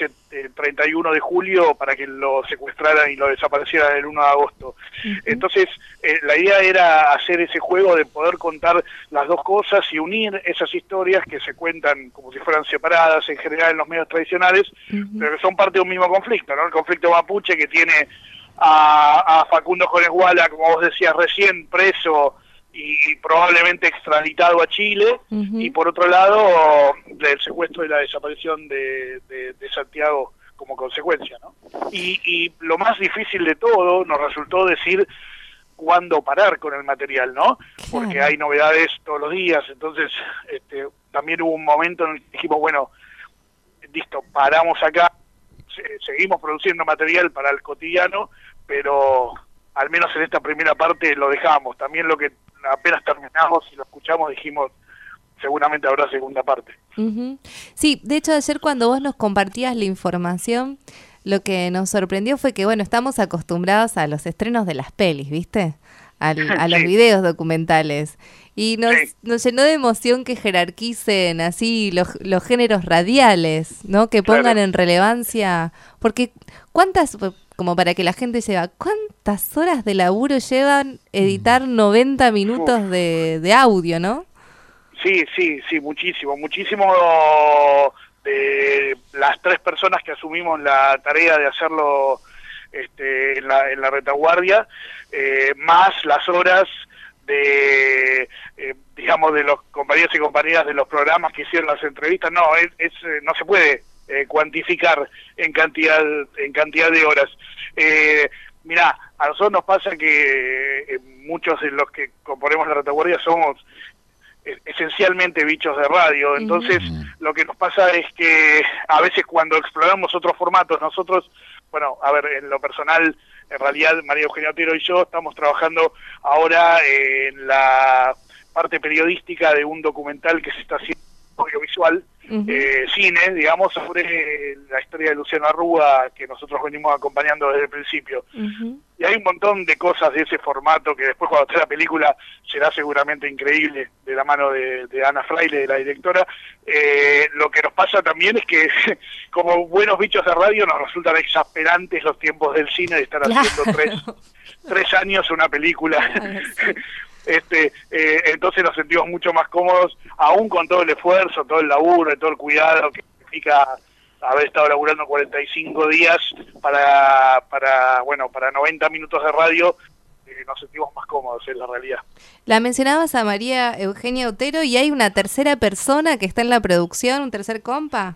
31 de julio para que lo secuestraran y lo desaparecieran el 1 de agosto. Entonces, la idea era hacer ese juego de poder contar las dos cosas y unir esas historias que se cuentan como si fueran separadas en general en los medios tradicionales, pero que son parte de un mismo conflicto, ¿no? El conflicto mapuche que tiene a Facundo Jones Wala, como vos decías recién, preso y probablemente extraditado a Chile, y por otro lado del secuestro y la desaparición de Santiago como consecuencia, ¿no? Y lo más difícil de todo nos resultó decir cuándo parar con el material, ¿no? Porque hay novedades todos los días, entonces también hubo un momento en el que dijimos, bueno, listo, paramos acá, seguimos produciendo material para el cotidiano, pero al menos en esta primera parte lo dejamos. También lo que apenas terminamos y lo escuchamos dijimos, seguramente habrá segunda parte. Sí, de hecho ayer cuando vos nos compartías la información, lo que nos sorprendió fue que, bueno, estamos acostumbrados a los estrenos de las pelis, ¿viste? A los videos documentales. Y nos llenó de emoción que jerarquicen así los géneros radiales, ¿no? Que pongan en relevancia, porque como para que la gente sepa, ¿cuántas horas de laburo llevan editar 90 minutos de audio, no? Sí, muchísimo de las 3 personas que asumimos la tarea de hacerlo en la retaguardia, más las horas de digamos de los compañeros y compañeras de los programas que hicieron las entrevistas. No se puede cuantificar en cantidad de horas. Mirá, a nosotros nos pasa que muchos de los que componemos la retaguardia somos esencialmente bichos de radio. Entonces, lo que nos pasa es que a veces cuando exploramos otros formatos, nosotros, bueno, a ver, en lo personal, en realidad María Eugenia Otero y yo estamos trabajando ahora en la parte periodística de un documental que se está haciendo audiovisual, cine, digamos, sobre la historia de Luciano Arruga, que nosotros venimos acompañando desde el principio. Y hay un montón de cosas de ese formato que después cuando esté la película será seguramente increíble, de la mano de Ana Fraile, de la directora. Lo que nos pasa también es que como buenos bichos de radio nos resultan exasperantes los tiempos del cine, de estar haciendo 3 años una película. Entonces nos sentimos mucho más cómodos, aún con todo el esfuerzo, todo el laburo, todo el cuidado que significa haber estado laburando 45 días para 90 minutos de radio. Nos sentimos más cómodos, es la realidad. La mencionabas a María Eugenia Otero, y hay una tercera persona que está en la producción, un tercer compa.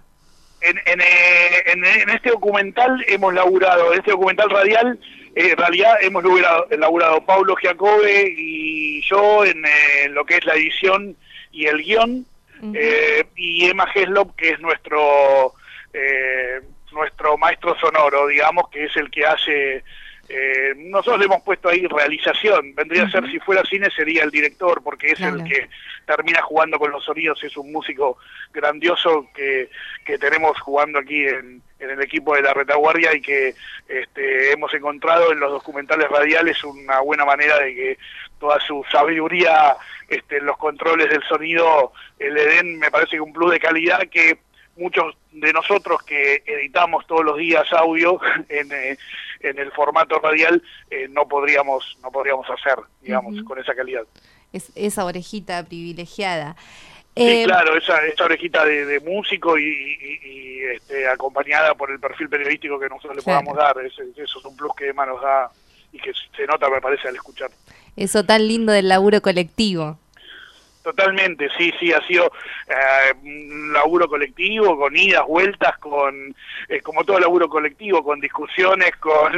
En este documental hemos laburado, en este documental radial, en realidad hemos laburado Paulo Giacobbe y yo en lo que es la edición y el guión, y Emma Heslop, que es nuestro maestro sonoro, digamos, que es el que hace... nosotros le hemos puesto ahí realización, vendría a ser, si fuera cine sería el director, porque es el que termina jugando con los sonidos, es un músico grandioso que tenemos jugando aquí en el equipo de La Retaguardia, y que hemos encontrado en los documentales radiales una buena manera de que toda su sabiduría en los controles del sonido le den, me parece, que un plus de calidad que muchos de nosotros que editamos todos los días audio en el formato radial no podríamos hacer, digamos, con esa calidad. Esa orejita privilegiada. Sí, claro, esa orejita de músico y acompañada por el perfil periodístico que nosotros le podamos dar. Eso es un plus que Emma nos da y que se nota, me parece, al escuchar. Eso tan lindo del laburo colectivo. Totalmente, sí, ha sido un laburo colectivo, con idas, vueltas, con como todo laburo colectivo, con discusiones, con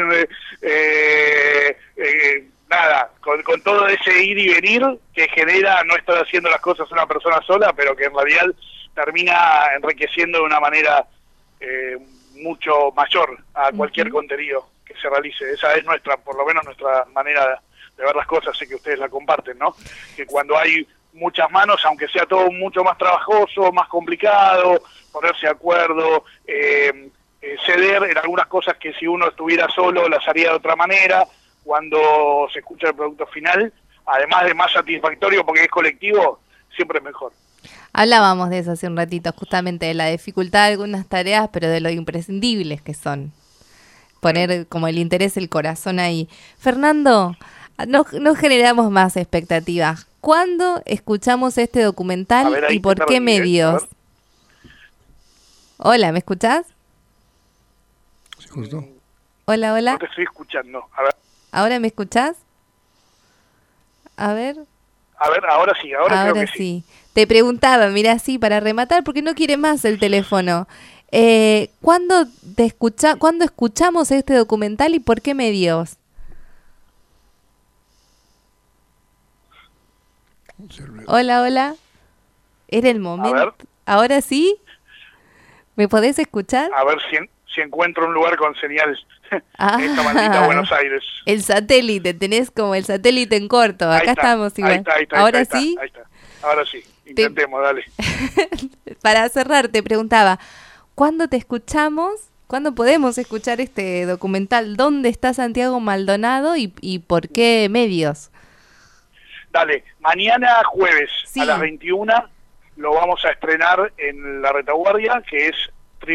con todo ese ir y venir que genera no estar haciendo las cosas una persona sola, pero que en realidad termina enriqueciendo de una manera mucho mayor a cualquier contenido que se realice. Esa es por lo menos nuestra manera de ver las cosas, sé que ustedes la comparten, ¿no? Que cuando hay muchas manos, aunque sea todo mucho más trabajoso, más complicado, ponerse de acuerdo, ceder en algunas cosas que si uno estuviera solo las haría de otra manera, cuando se escucha el producto final, además de más satisfactorio porque es colectivo, siempre es mejor. Hablábamos de eso hace un ratito, justamente de la dificultad de algunas tareas, pero de lo imprescindibles que son. Poner como el interés, el corazón ahí. Fernando, no generamos más expectativas. ¿Cuándo escuchamos este documental y por qué medios? Hola, ¿me escuchás? ¿Se cortó? Hola. No te estoy escuchando. A ver. ¿Ahora me escuchás? A ver, ahora sí, ahora creo que sí. Te preguntaba, mira, sí, para rematar, porque no quiere más el teléfono. ¿Cuándo escuchamos este documental y por qué medios? Hola. ¿Era el momento? A ver. ¿Ahora sí? ¿Me podés escuchar? A ver si encuentro un lugar con señal en esta maldita Buenos Aires. El satélite, tenés como el satélite en corto. Acá estamos igual. Ahí está, ¿Ahora sí? Ahí está. Ahora sí, intentemos, dale. Para cerrar, te preguntaba, ¿cuándo te escuchamos? ¿Cuándo podemos escuchar este documental? ¿Dónde está Santiago Maldonado y por qué medios? Dale, mañana jueves a las 21 lo vamos a estrenar en La Retaguardia, que es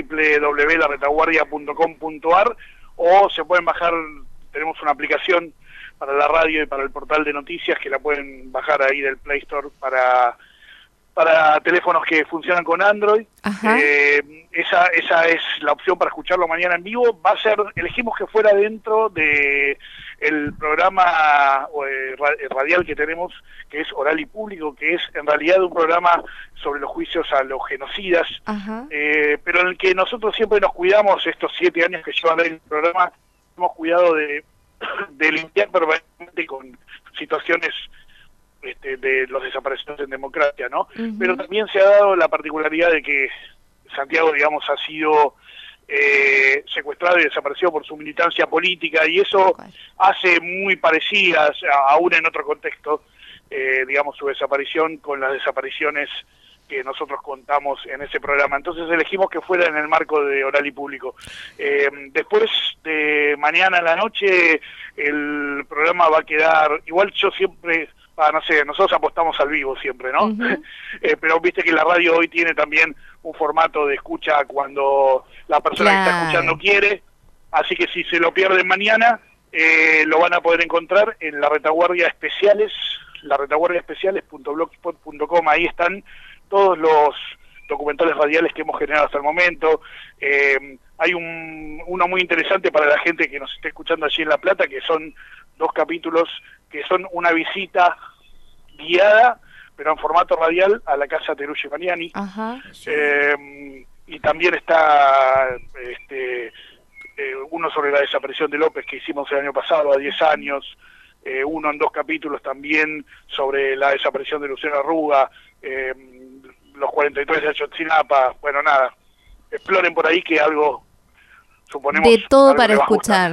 www.laretaguardia.com.ar, o se pueden bajar, tenemos una aplicación para la radio y para el portal de noticias que la pueden bajar ahí del Play Store para teléfonos que funcionan con Android. Esa es la opción para escucharlo mañana en vivo. Elegimos que fuera dentro de el programa radial que tenemos, que es Oral y Público, que es en realidad un programa sobre los juicios a los genocidas, pero en el que nosotros siempre nos cuidamos, estos 7 años que llevan el programa, hemos cuidado de limpiar permanentemente con situaciones de los desaparecidos en democracia, ¿no? Pero también se ha dado la particularidad de que Santiago, digamos, ha sido secuestrado y desaparecido por su militancia política, y eso hace muy parecidas, aún en otro contexto, digamos, su desaparición con las desapariciones que nosotros contamos en ese programa. Entonces elegimos que fuera en el marco de Oral y Público. Después de mañana en la noche, el programa va a quedar, igual yo siempre, no sé, nosotros apostamos al vivo siempre, ¿no? Pero viste que la radio hoy tiene también un formato de escucha cuando la persona que está escuchando quiere, así que si se lo pierden mañana, lo van a poder encontrar en la Retaguardia Especiales, laretaguardiaespeciales.blogspot.com. Ahí están todos los documentales radiales que hemos generado hasta el momento. Hay uno muy interesante para la gente que nos esté escuchando allí en La Plata, que son 2 capítulos que son una visita guiada, pero en formato radial, a la casa Terucci Mariani. Y también está uno sobre la desaparición de López, que hicimos el año pasado, a 10 años, uno en 2 capítulos también sobre la desaparición de Luciano Arruga, los 43 de Ayotzinapa. Bueno, nada, exploren por ahí que algo, suponemos... De todo para escuchar.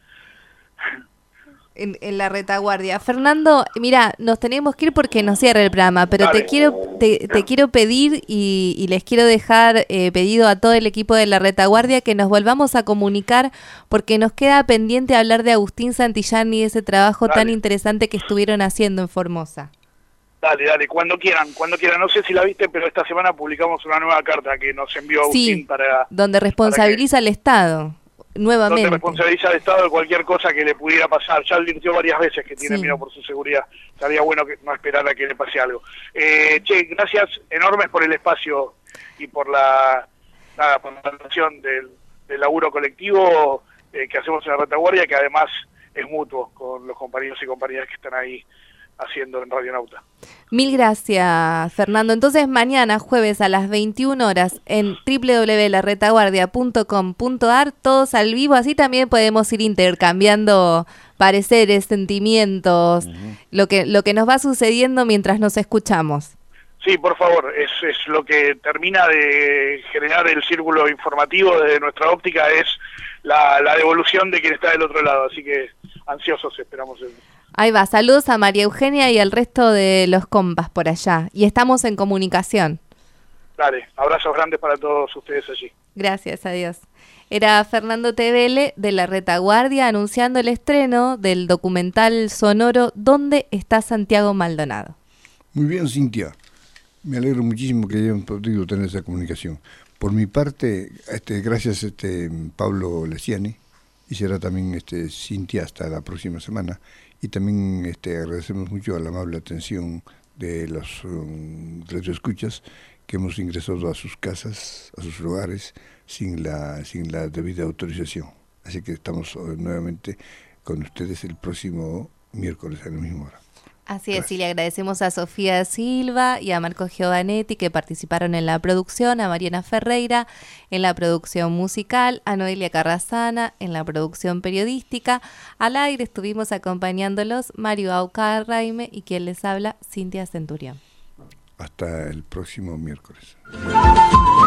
En la Retaguardia. Fernando, mira, nos tenemos que ir porque nos cierra el programa, pero te quiero pedir y les quiero dejar pedido a todo el equipo de la Retaguardia que nos volvamos a comunicar, porque nos queda pendiente hablar de Agustín Santillán y ese trabajo tan interesante que estuvieron haciendo en Formosa. Dale, cuando quieran. No sé si la viste, pero esta semana publicamos una nueva carta que nos envió Agustín donde responsabiliza al Estado. Nuevamente. Donde responsabiliza al Estado de cualquier cosa que le pudiera pasar. Ya advirtió varias veces que tiene miedo por su seguridad. Estaría bueno que no esperara que le pase algo. Gracias enormes por el espacio y por la atención del laburo colectivo que hacemos en la Retaguardia, que además es mutuo con los compañeros y compañeras que están ahí haciendo en Radio Nauta. Mil gracias, Fernando. Entonces mañana, jueves a las 21 horas, en www.laretaguardia.com.ar, todos al vivo, así también podemos ir intercambiando pareceres, sentimientos, lo que nos va sucediendo mientras nos escuchamos. Sí, por favor, es lo que termina de generar el círculo informativo desde nuestra óptica, es la devolución de quien está del otro lado, así que ansiosos esperamos eso. Ahí va, saludos a María Eugenia y al resto de los compas por allá. Y estamos en comunicación. Dale, abrazos grandes para todos ustedes allí. Gracias, adiós. Era Fernando Tevele de la Retaguardia anunciando el estreno del documental sonoro ¿Dónde está Santiago Maldonado? Muy bien, Cintia. Me alegro muchísimo que hayan podido tener esa comunicación. Por mi parte, gracias Pablo Lesiani, y será también Cintia hasta la próxima semana. Y también agradecemos mucho a la amable atención de los radioescuchas que hemos ingresado a sus casas, a sus hogares, sin la debida autorización. Así que estamos nuevamente con ustedes el próximo miércoles a la misma hora. Así es, y le agradecemos a Sofía Silva y a Marco Giovanetti que participaron en la producción, a Mariana Ferreira en la producción musical, a Noelia Carrasana en la producción periodística. Al aire estuvimos acompañándolos Mario Aucarraime y quien les habla, Cintia Centurión. Hasta el próximo miércoles.